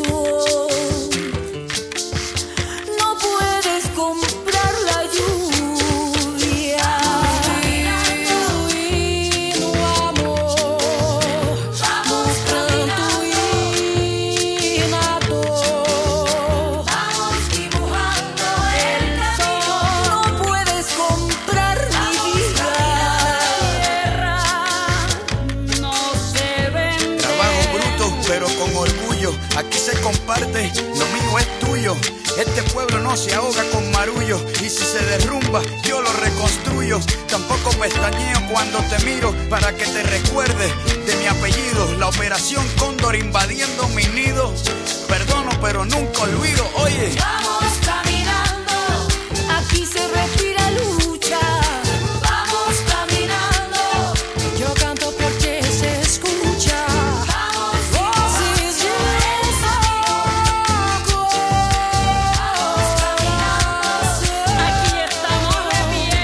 sol, no puedes comprar la lluvia. Genuino amor, mostrando inato, vamos dibujando el sol. No puedes comprar mi vida, no se vende. Trabajo bruto pero con orgullo, aquí se comparte, lo mío es tuyo. Este pueblo no se ahoga con marullo, y si se derrumba yo lo reconstruyo. Tampoco pestañeo cuando te miro para que te recuerdes de mi apellido. La operación Cóndor invadiendo mi nido, perdono pero nunca olvido. Oye, Vamos caminando, aquí se respira lucha. Vamos caminando, yo canto porque se escucha. Vamos voces de desahogo. Vamos caminando, aquí estamos de pie.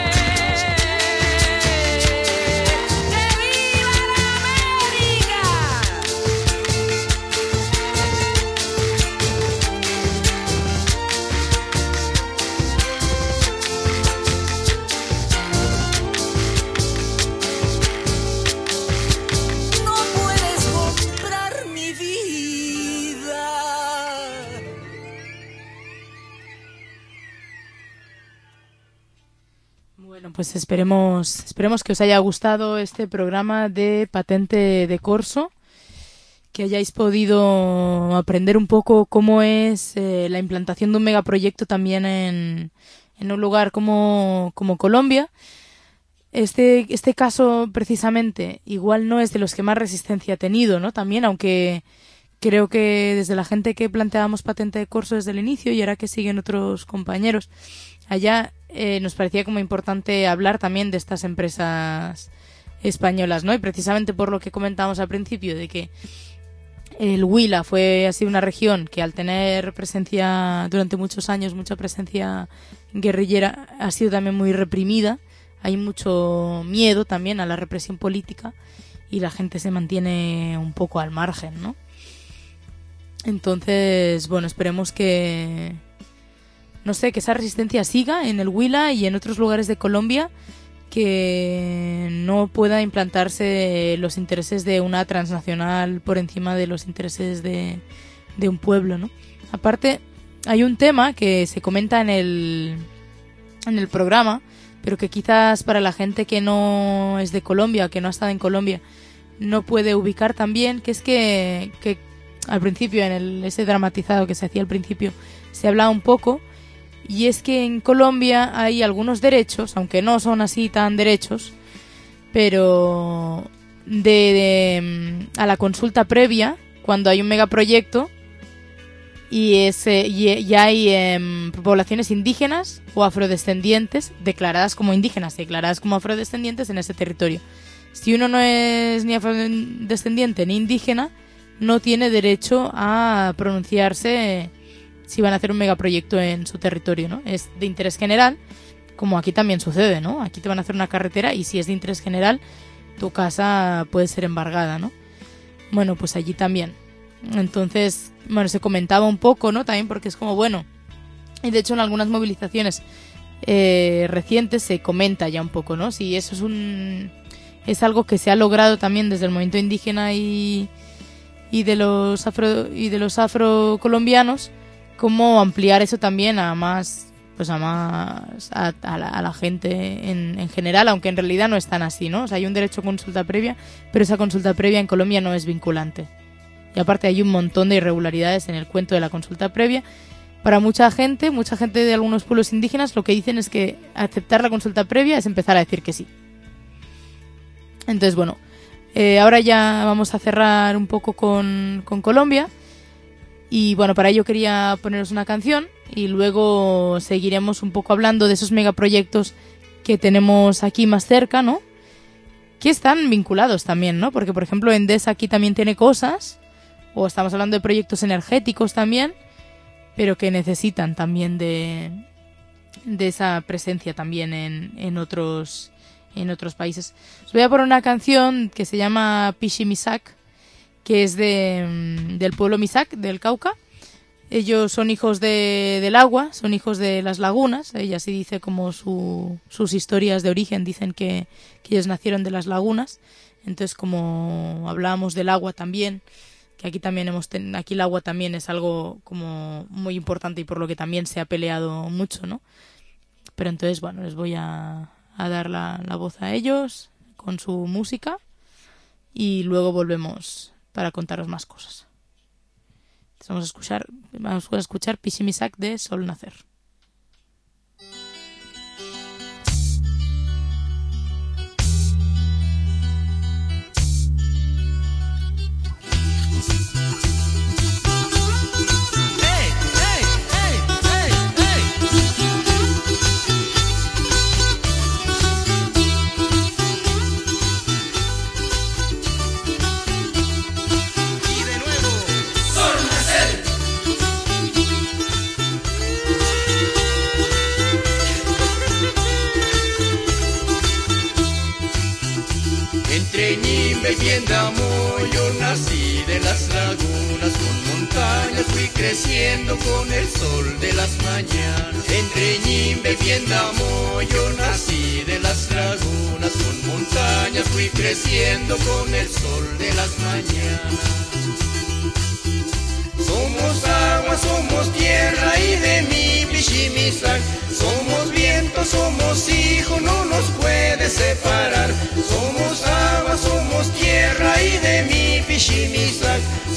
¡Que viva la América! No puedes comprar mi vida. Bueno, pues esperemos, esperemos que os haya gustado este programa de Patente de Corso, que hayáis podido aprender un poco cómo es eh, la implantación de un megaproyecto también en, en un lugar como, como Colombia. Este, este caso, precisamente, igual no es de los que más resistencia ha tenido, ¿no? También, aunque creo que desde la gente que planteábamos patente de corso desde el inicio y ahora que siguen otros compañeros, allá eh, nos parecía como importante hablar también de estas empresas españolas, ¿no? Y precisamente por lo que comentábamos al principio, de que el Huila fue así una región que al tener presencia durante muchos años, mucha presencia guerrillera, ha sido también muy reprimida. Hay mucho miedo también a la represión política y la gente se mantiene un poco al margen, ¿no? Entonces, bueno, esperemos que, no sé, que esa resistencia siga en el Huila y en otros lugares de Colombia, que no pueda implantarse los intereses de una transnacional por encima de los intereses de, de un pueblo, ¿no? Aparte, hay un tema que se comenta en el, en el programa, pero que quizás para la gente que no es de Colombia, que no ha estado en Colombia, no puede ubicar también, que es que, que al principio, en el, ese dramatizado que se hacía al principio, se hablaba un poco. Y es que en Colombia hay algunos derechos, aunque no son así tan derechos, pero de, de a la consulta previa, cuando hay un megaproyecto y, es, y, y hay eh, poblaciones indígenas o afrodescendientes declaradas como indígenas, declaradas como afrodescendientes en ese territorio. Si uno no es ni afrodescendiente ni indígena, no tiene derecho a pronunciarse si van a hacer un megaproyecto en su territorio, ¿no? Es de interés general, como aquí también sucede, ¿no? Aquí te van a hacer una carretera y si es de interés general, tu casa puede ser embargada, ¿no? Bueno, pues allí también. Entonces, bueno, se comentaba un poco, ¿no? También porque es como, bueno, y de hecho en algunas movilizaciones eh, recientes se comenta ya un poco, ¿no? Si eso es un es algo que se ha logrado también desde el movimiento indígena y, y de los afro y de los afrocolombianos, cómo ampliar eso también a más, pues a más a, a, la, a la gente en, en general, aunque en realidad no es tan así, ¿no? O sea, hay un derecho a consulta previa, pero esa consulta previa en Colombia no es vinculante. Y aparte hay un montón de irregularidades en el cuento de la consulta previa. Para mucha gente, mucha gente de algunos pueblos indígenas, lo que dicen es que aceptar la consulta previa es empezar a decir que sí. Entonces, bueno, eh, ahora ya vamos a cerrar un poco con, con Colombia. Y bueno, para ello quería poneros una canción y luego seguiremos un poco hablando de esos megaproyectos que tenemos aquí más cerca, ¿no? Que están vinculados también, ¿no? Porque, por ejemplo, Endesa aquí también tiene cosas, o estamos hablando de proyectos energéticos también, pero que necesitan también de, de esa presencia también en, en, otros, en otros países. Os voy a poner una canción que se llama Pishi Misak, que es de, del pueblo Misak, del Cauca. Ellos son hijos de, del agua, son hijos de las lagunas. Ella sí dice como su, sus historias de origen, dicen que, que ellos nacieron de las lagunas. Entonces, como hablábamos del agua también, que aquí también hemos ten, aquí el agua también es algo como muy importante y por lo que también se ha peleado mucho, ¿no? Pero entonces, bueno, les voy a, a dar la, la voz a ellos con su música y luego volvemos para contaros más cosas. Entonces vamos a escuchar, vamos a escuchar Pishi Misak de Sol Nacer. Entre Ñimbe y Viendamo yo nací de las lagunas, con montañas fui creciendo con el sol de las mañanas. Entre Ñimbe y Viendamo yo nací de las lagunas, con montañas fui creciendo con el sol de las mañanas. Somos agua, somos tierra y de mi Pishi Misak. Somos viento, somos hijo, no nos puede separar. Somos agua, somos tierra y de mi Pishi Misak.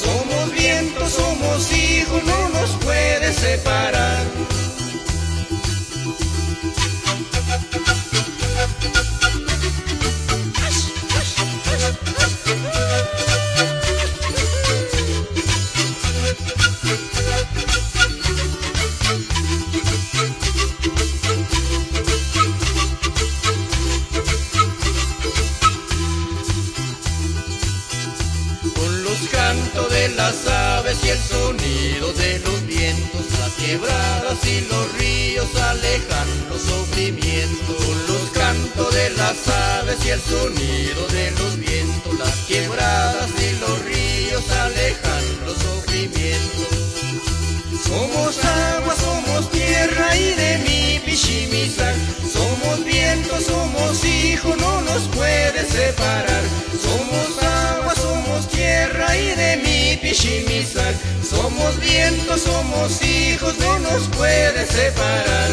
cantos de las aves y el sonido de los vientos, las quebradas y los ríos alejan los sufrimientos. Son los cantos de las aves y el sonido de los vientos, las quebradas y los ríos alejan los sufrimientos. Somos agua, somos tierra y de mi pichimisac. Somos viento, somos hijo, no nos puede separar. Somos agua, somos tierra y de mi pichimisac. Somos viento, somos hijos, no nos puede separar.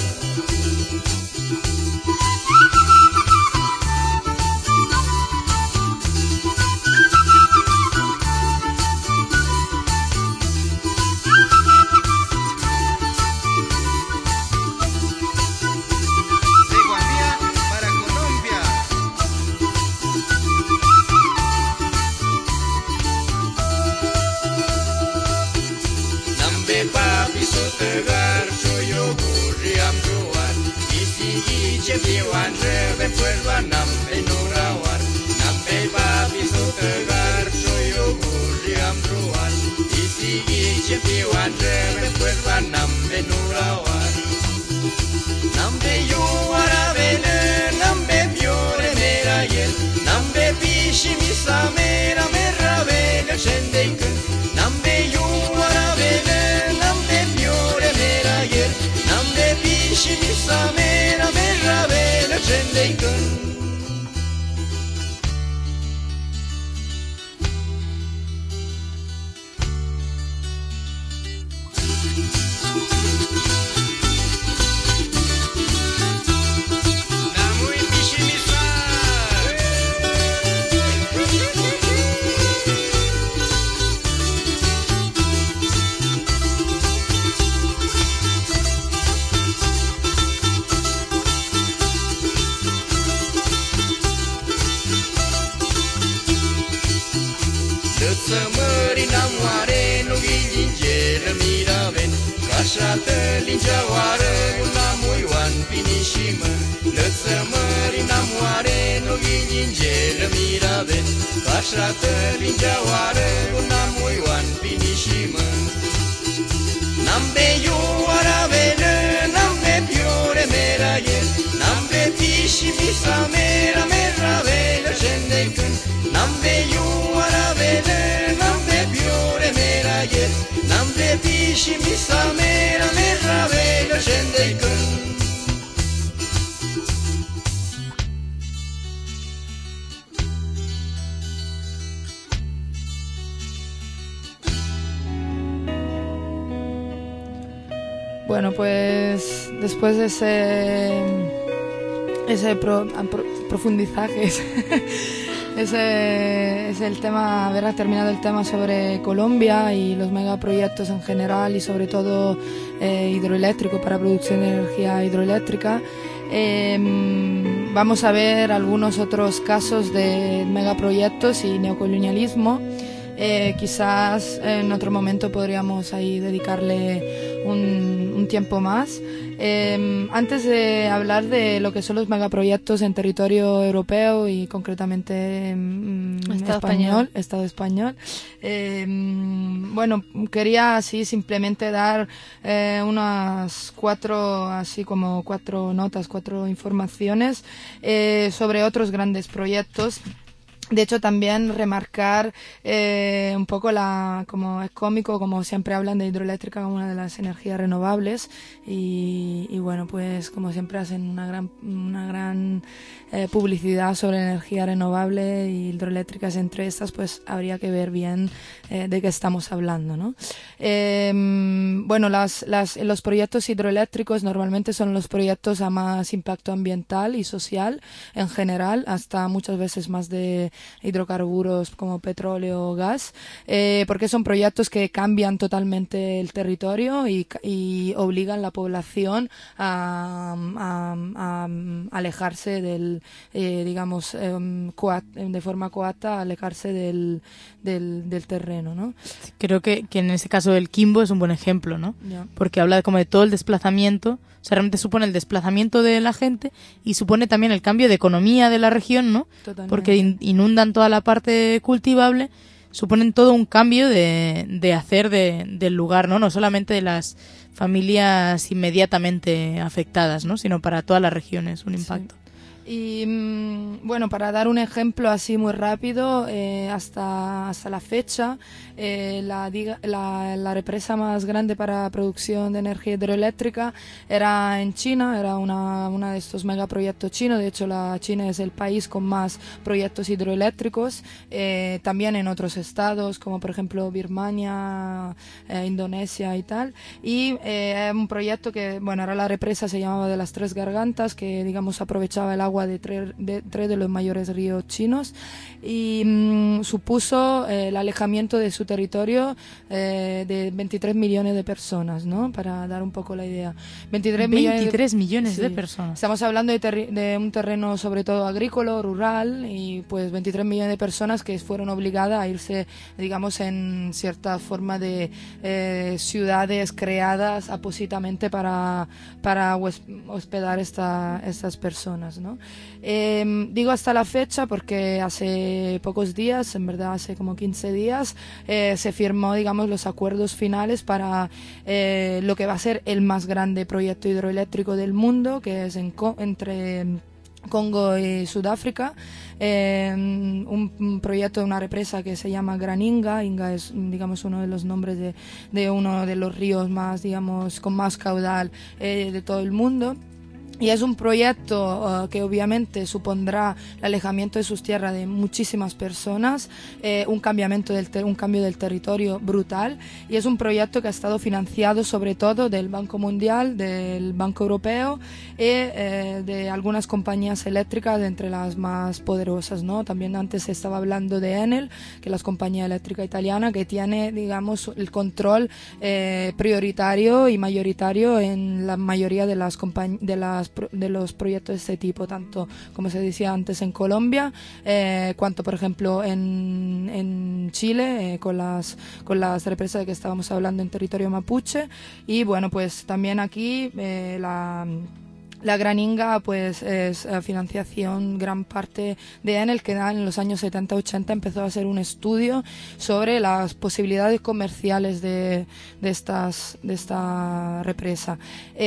Piwan rebe puelva nambe nurawar, nambe papi sotegar soyo guriam ruan. Isigi piwan rebe puelva nambe nurawar, nambe yuara bene, nambe piore merayel, nambe pishi misamera merra bene shendeiken, nambe yuara bene, nambe piore merayel, nambe pishi misamera merra bene shendeiken. Kashatălin jaoară, una muiwan pinishimă. Lăță mări namoare, nu ghilingelă miraven. Kashatălin jaoară, una muiwan pinishimă. Nambe yuara vene, nambe piore meraye, nambe pishi misa mera mera vele shendeiken. Nambe yuara vene, nambe piore meraye, nambe pishi misa mera mera vele shendeiken. Bueno, pues después de ese, ese pro, pro, profundizaje, ese es el tema, haber terminado el tema sobre Colombia y los megaproyectos en general y sobre todo eh, hidroeléctrico para producción de energía hidroeléctrica. Eh, vamos a ver algunos otros casos de megaproyectos y neocolonialismo. Eh, quizás en otro momento podríamos ahí dedicarle un, un tiempo más. Eh, antes de hablar de lo que son los megaproyectos en territorio europeo y concretamente en Estado español, español. Estado español, eh, bueno, quería así simplemente dar eh, unas cuatro, así como cuatro notas, cuatro informaciones eh, sobre otros grandes proyectos. De hecho, también remarcar eh, un poco la, como es cómico, como siempre hablan de hidroeléctrica como una de las energías renovables y, y bueno, pues como siempre hacen una gran, una gran eh, publicidad sobre energía renovable y hidroeléctricas entre estas, pues habría que ver bien eh, de qué estamos hablando, ¿no? Eh, bueno, las, las, los proyectos hidroeléctricos normalmente son los proyectos a más impacto ambiental y social en general, hasta muchas veces más de hidrocarburos como petróleo o gas, eh, porque son proyectos que cambian totalmente el territorio y, y obligan a la población a, a, a alejarse del, eh, digamos, eh, coat, de forma coata, alejarse del, del, del terreno, ¿no? Creo que, que en ese caso el Quimbo es un buen ejemplo, ¿no? Ya. Porque habla de como de todo el desplazamiento, o sea, realmente supone el desplazamiento de la gente y supone también el cambio de economía de la región, ¿no? Totalmente. Porque in- inundan toda la parte cultivable, suponen todo un cambio de, de hacer de, del lugar, ¿no? No solamente de las familias inmediatamente afectadas, ¿no? Sino para todas las regiones, un impacto. Sí. Y bueno, para dar un ejemplo así muy rápido, eh, hasta, hasta la fecha, eh, la, la, la represa más grande para producción de energía hidroeléctrica era en China, era una, una de estos megaproyectos chinos. De hecho, la China es el país con más proyectos hidroeléctricos, eh, también en otros estados, como por ejemplo Birmania, eh, Indonesia y tal. Y eh, un proyecto que, bueno, era la represa, se llamaba de las Tres Gargantas, que digamos aprovechaba el agua de tres de, tres de los mayores ríos chinos, y mmm, supuso eh, el alejamiento de su territorio eh, de veintitrés millones de personas, ¿no? Para dar un poco la idea. veintitrés, veintitrés millones, millones de, de sí. personas. Estamos hablando de, terri- de un terreno sobre todo agrícola, rural, y pues veintitrés millones de personas que fueron obligadas a irse, digamos, en cierta forma de eh, ciudades creadas apósitamente para, para hospedar esta, estas personas, ¿no? Eh, digo hasta la fecha porque hace pocos días, en verdad hace como quince días, eh, se firmó, digamos, los acuerdos finales para eh, lo que va a ser el más grande proyecto hidroeléctrico del mundo, que es en Co- entre Congo y Sudáfrica. Eh, un, un proyecto de una represa que se llama Gran Inga. Inga es, digamos, uno de los nombres de, de uno de los ríos más, digamos, con más caudal eh, de todo el mundo. Y es un proyecto uh, que obviamente supondrá el alejamiento de sus tierras de muchísimas personas, eh, un, cambiamiento del ter- un cambio del territorio brutal, y es un proyecto que ha estado financiado sobre todo del Banco Mundial, del Banco Europeo y eh, de algunas compañías eléctricas, de entre las más poderosas, ¿no? También antes se estaba hablando de Enel, que es la compañía eléctrica italiana que tiene, digamos, el control eh, prioritario y mayoritario en la mayoría de las compañ- de las de los proyectos de este tipo, tanto como se decía antes en Colombia, eh, cuanto por ejemplo en, en Chile, eh, con las con las represas de que estábamos hablando en territorio mapuche. Y bueno, pues también aquí eh, la La Gran Inga pues es eh, financiación gran parte de Enel, que en los años setenta ochenta empezó a hacer un estudio sobre las posibilidades comerciales de, de, estas, de esta represa.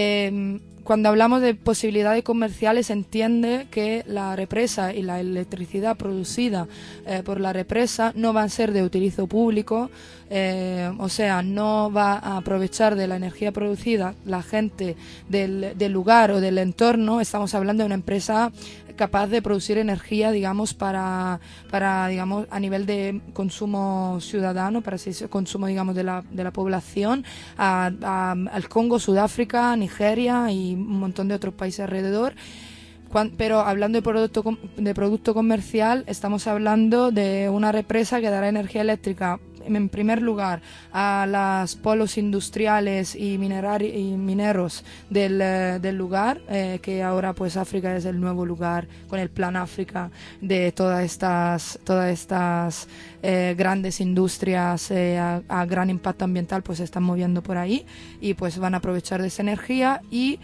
Eh, Cuando hablamos de posibilidades comerciales, se entiende que la represa y la electricidad producida eh, por la represa no van a ser de utilizo público, eh, o sea, no va a aprovechar de la energía producida la gente del, del lugar o del entorno. Estamos hablando de una empresa capaz de producir energía, digamos, para, para digamos, a nivel de consumo ciudadano, para ese consumo, digamos, de la, de la población, a, a, al Congo, Sudáfrica, Nigeria y un montón de otros países alrededor. Cuando, pero hablando de producto, de producto comercial, estamos hablando de una represa que dará energía eléctrica, en primer lugar, a los polos industriales y, minerari, y mineros del, del lugar, eh, que ahora pues África es el nuevo lugar, con el Plan África, de todas estas, todas estas eh, grandes industrias eh, a, a gran impacto ambiental, pues se están moviendo por ahí y pues van a aprovechar de esa energía. Y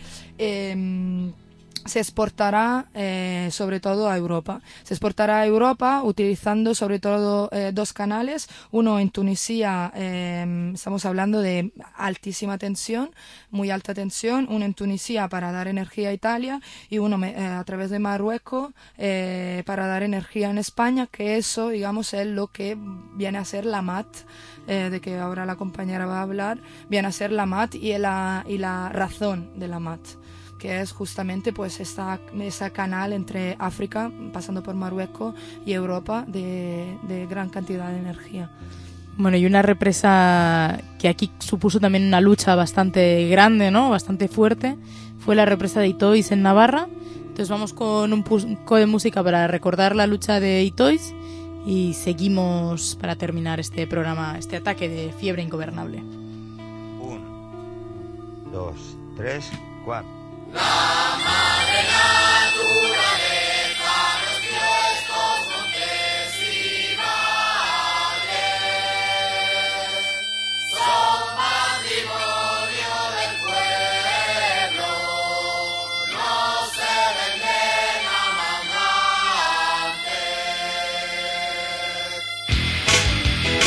eh, se exportará eh, sobre todo a Europa. Se exportará a Europa utilizando sobre todo eh, dos canales. Uno en Tunisia, eh, estamos hablando de altísima tensión, muy alta tensión. Uno en Tunisia para dar energía a Italia y uno eh, a través de Marruecos eh, para dar energía en España, que eso, digamos, es lo que viene a ser la M A T, eh, de que ahora la compañera va a hablar, viene a ser la M A T y la, y la razón de la M A T, que es justamente pues esta, ese canal entre África, pasando por Marruecos y Europa, de, de gran cantidad de energía. Bueno, y una represa que aquí supuso también una lucha bastante grande, ¿no? Bastante fuerte, fue la represa de Itoiz en Navarra. Entonces vamos con un poco de música para recordar la lucha de Itoiz y seguimos para terminar este programa, este ataque de fiebre ingobernable. Uno, dos, tres, cuatro. La madre naturaleza nos dio estos montes y valles, son patrimonio del pueblo, no se venden a mangantes.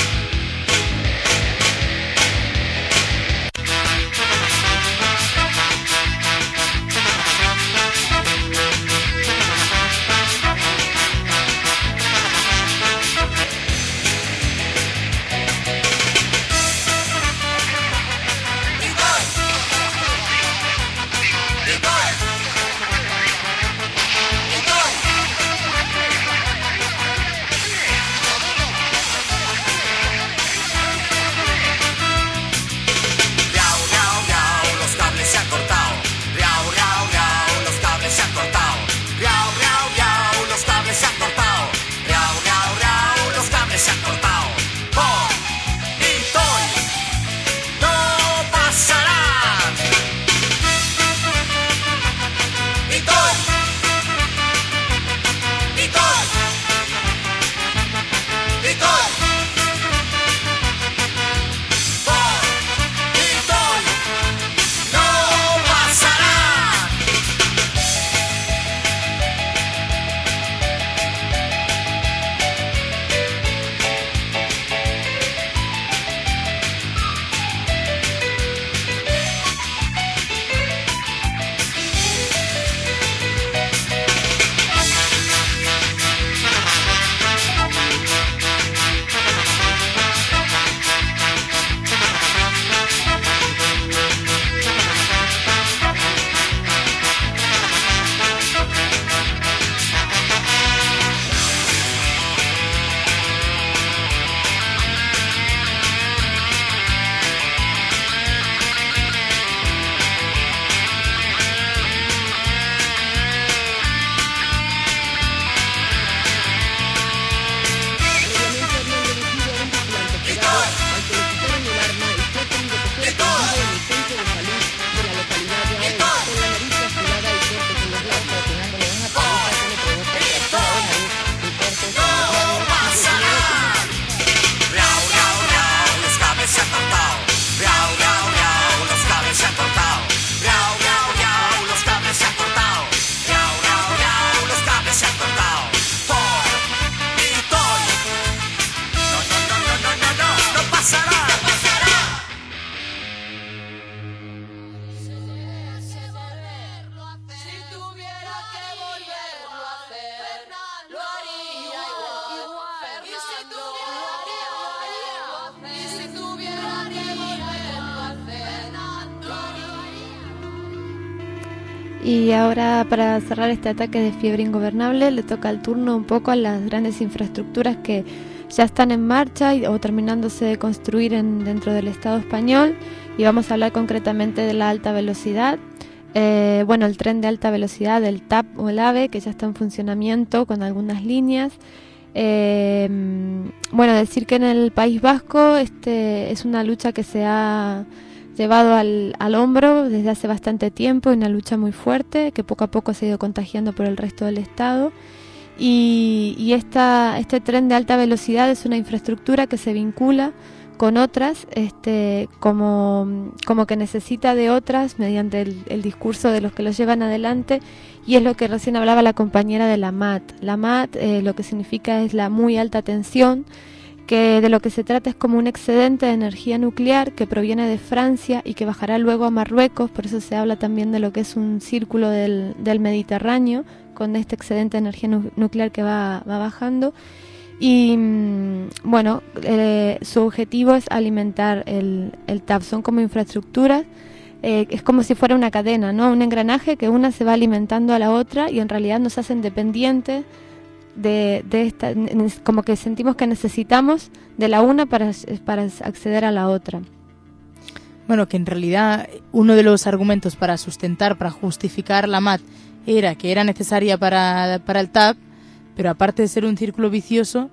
Y ahora, para cerrar este ataque de fiebre ingobernable, le toca el turno un poco a las grandes infraestructuras que ya están en marcha y, o terminándose de construir en, dentro del Estado español, y vamos a hablar concretamente de la alta velocidad. Eh, bueno, el tren de alta velocidad, el T A P o el AVE, que ya está en funcionamiento con algunas líneas. Eh, bueno, decir que en el País Vasco este es una lucha que se ha llevado al, al hombro desde hace bastante tiempo, una lucha muy fuerte que poco a poco se ha ido contagiando por el resto del Estado. Y, y esta, este tren de alta velocidad es una infraestructura que se vincula con otras, este, como, como que necesita de otras mediante el, el discurso de los que los llevan adelante, y es lo que recién hablaba la compañera de la M A T. La M A T eh, lo que significa es la muy alta tensión, que de lo que se trata es como un excedente de energía nuclear que proviene de Francia y que bajará luego a Marruecos. Por eso se habla también de lo que es un círculo del, del Mediterráneo, con este excedente de energía nu- nuclear que va, va bajando. Y bueno, eh, su objetivo es alimentar el, el T A P. Son como infraestructuras, eh, es como si fuera una cadena, ¿no? Un engranaje que una se va alimentando a la otra y en realidad nos hacen dependientes de, de esta, como que sentimos que necesitamos de la una para, para acceder a la otra. Bueno, que en realidad uno de los argumentos para sustentar, para justificar la M A T era que era necesaria para, para el T A P, pero aparte de ser un círculo vicioso,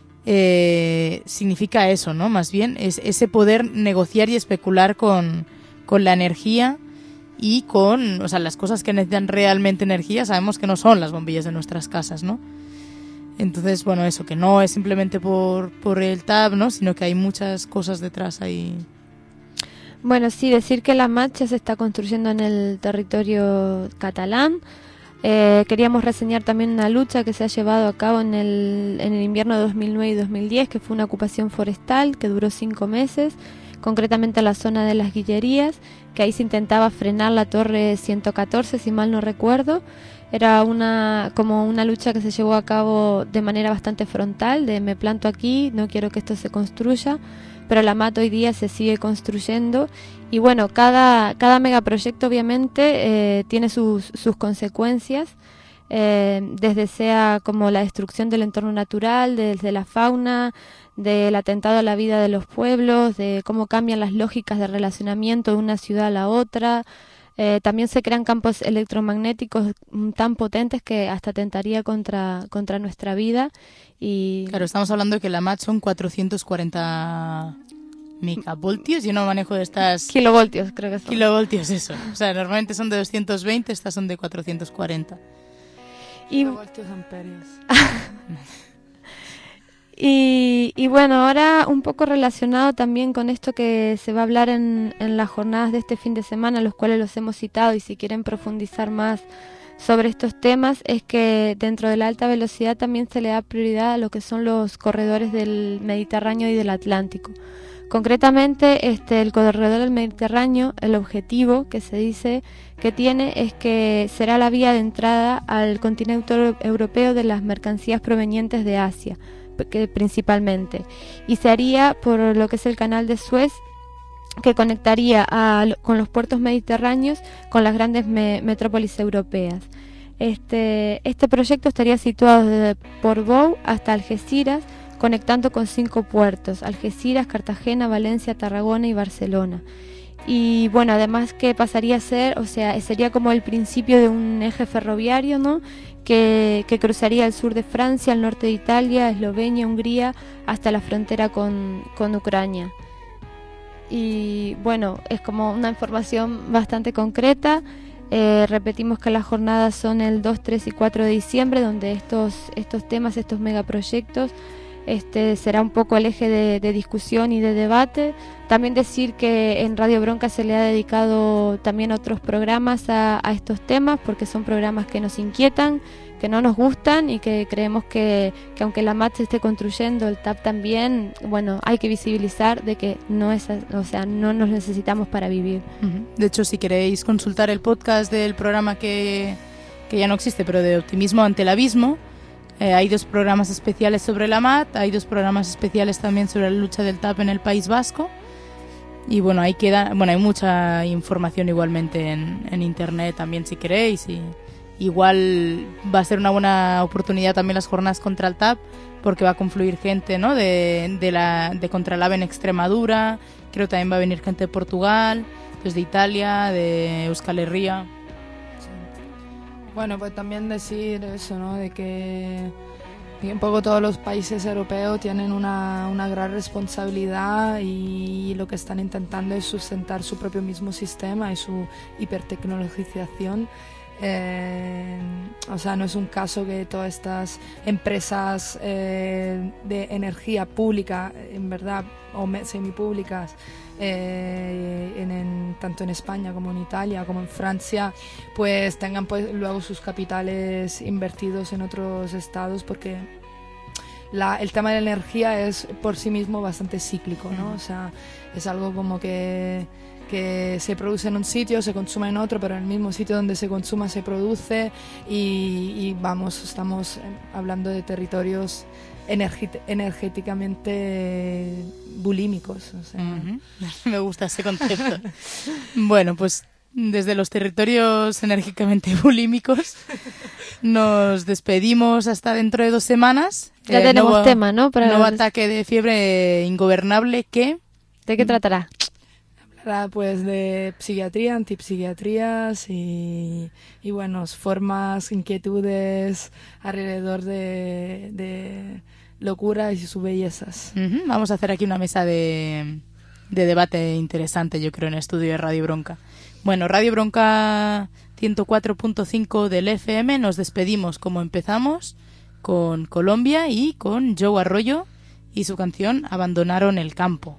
eh, significa eso, ¿no? Más bien es ese poder negociar y especular con, con la energía y con, o sea, las cosas que necesitan realmente energía. Sabemos que no son las bombillas de nuestras casas, ¿no? Entonces, bueno, eso, que no es simplemente por, por el T A P, ¿no? Sino que hay muchas cosas detrás ahí. Bueno, sí, decir que la M A T ya se está construyendo en el territorio catalán. Eh, queríamos reseñar también una lucha que se ha llevado a cabo en el, en el invierno de dos mil nueve y dos mil diez, que fue una ocupación forestal que duró cinco meses, concretamente en la zona de las Guillerías, que ahí se intentaba frenar la torre ciento catorce, si mal no recuerdo. Era una como una lucha que se llevó a cabo de manera bastante frontal, de me planto aquí, no quiero que esto se construya, pero la M A T hoy día se sigue construyendo. Y bueno, cada, cada megaproyecto obviamente eh, tiene sus, sus consecuencias, eh, desde sea como la destrucción del entorno natural, desde la fauna, del atentado a la vida de los pueblos, de cómo cambian las lógicas de relacionamiento de una ciudad a la otra. Eh, también se crean campos electromagnéticos tan potentes que hasta atentaría contra, contra nuestra vida. Y claro, estamos hablando de que la M A T son cuatrocientos cuarenta megavoltios. Yo no manejo de estas... Kilovoltios, creo que son. Kilovoltios, eso. O sea, normalmente son de doscientos veinte, estas son de cuatrocientos cuarenta. Y... Kilovoltios amperios. Y, y bueno, ahora un poco relacionado también con esto que se va a hablar en, en las jornadas de este fin de semana, los cuales los hemos citado, y si quieren profundizar más sobre estos temas, es que dentro de la alta velocidad también se le da prioridad a lo que son los corredores del Mediterráneo y del Atlántico. Concretamente, este, el corredor del Mediterráneo, el objetivo que se dice que tiene es que será la vía de entrada al continente europeo de las mercancías provenientes de Asia, que principalmente, y se haría por lo que es el canal de Suez, que conectaría a, con los puertos mediterráneos con las grandes me, metrópolis europeas. Este, este proyecto estaría situado desde Portbou hasta Algeciras, conectando con cinco puertos: Algeciras, Cartagena, Valencia, Tarragona y Barcelona. Y bueno, además que pasaría a ser, o sea, sería como el principio de un eje ferroviario, ¿no? Que, que cruzaría el sur de Francia, el norte de Italia, Eslovenia, Hungría, hasta la frontera con, con Ucrania. Y bueno, es como una información bastante concreta. Eh, repetimos que las jornadas son el dos, tres y cuatro de diciembre, donde estos, estos temas, estos megaproyectos, este será un poco el eje de, de discusión y de debate. También decir que en Radio Bronca se le ha dedicado también otros programas a, a estos temas, porque son programas que nos inquietan, que no nos gustan y que creemos que, que aunque la M A T se esté construyendo, el T A P también, bueno, hay que visibilizar de que no es, o sea, no nos necesitamos para vivir. Uh-huh. De hecho, si queréis consultar el podcast del programa que, que ya no existe, pero de Optimismo ante el Abismo, Eh, hay dos programas especiales sobre la M A T, hay dos programas especiales también sobre la lucha del T A P en el País Vasco. Y bueno, ahí queda, bueno, hay mucha información igualmente en, en internet también si queréis, y igual va a ser una buena oportunidad también las jornadas contra el T A P, porque va a confluir gente, ¿no?, de, de, la, de contra el A V E en Extremadura, creo que también va a venir gente de Portugal, pues de Italia, de Euskal Herria. Bueno, pues también decir eso, ¿no?, de que un poco todos los países europeos tienen una, una gran responsabilidad y lo que están intentando es sustentar su propio mismo sistema y su hipertecnologización. Eh, o sea, no es un caso que todas estas empresas eh, de energía pública, en verdad, o semipúblicas, eh, en, en, tanto en España como en Italia como en Francia, pues tengan pues luego sus capitales invertidos en otros estados, porque la, el tema de la energía es por sí mismo bastante cíclico, ¿no? O sea, es algo como que que se produce en un sitio, se consume en otro, pero en el mismo sitio donde se consuma se produce y, y vamos, estamos hablando de territorios energi- energéticamente bulímicos. O sea. Uh-huh. Me gusta ese concepto. Bueno, pues desde los territorios enérgicamente bulímicos nos despedimos hasta dentro de dos semanas. Ya eh, tenemos nuevo, tema, ¿no? Para nuevo los... ataque de fiebre ingobernable que... ¿De qué tratará? Pues de psiquiatría, antipsiquiatrías y, y bueno, formas, inquietudes alrededor de, de locura y sus bellezas. Uh-huh. Vamos a hacer aquí una mesa de, de debate interesante, yo creo, en el estudio de Radio Bronca. Bueno, Radio Bronca ciento cuatro punto cinco del F M, nos despedimos como empezamos, con Colombia y con Joe Arroyo y su canción Abandonaron el campo.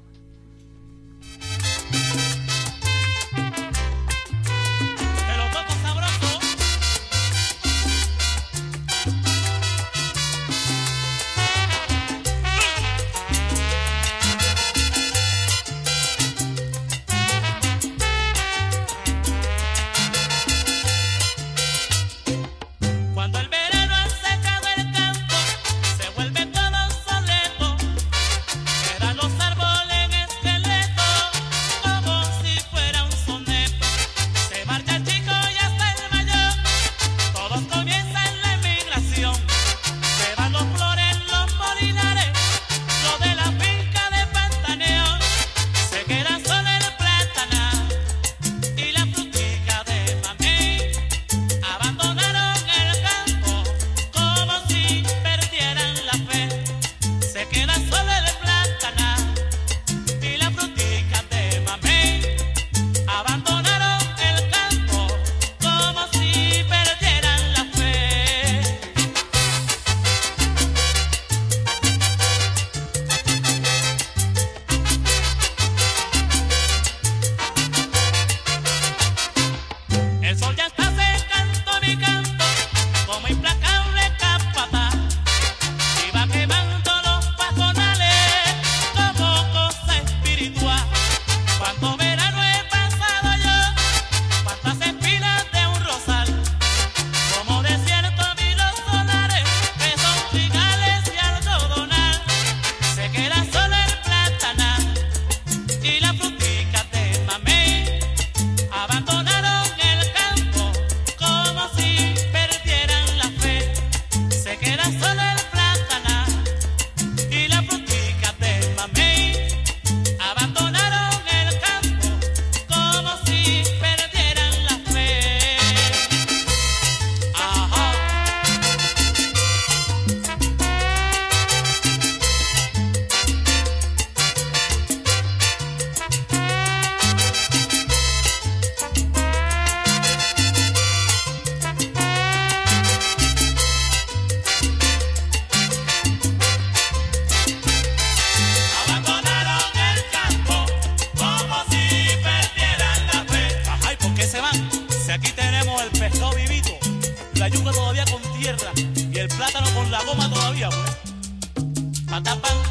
la yuca todavía con tierra y el plátano con la goma todavía, pues. Patapán.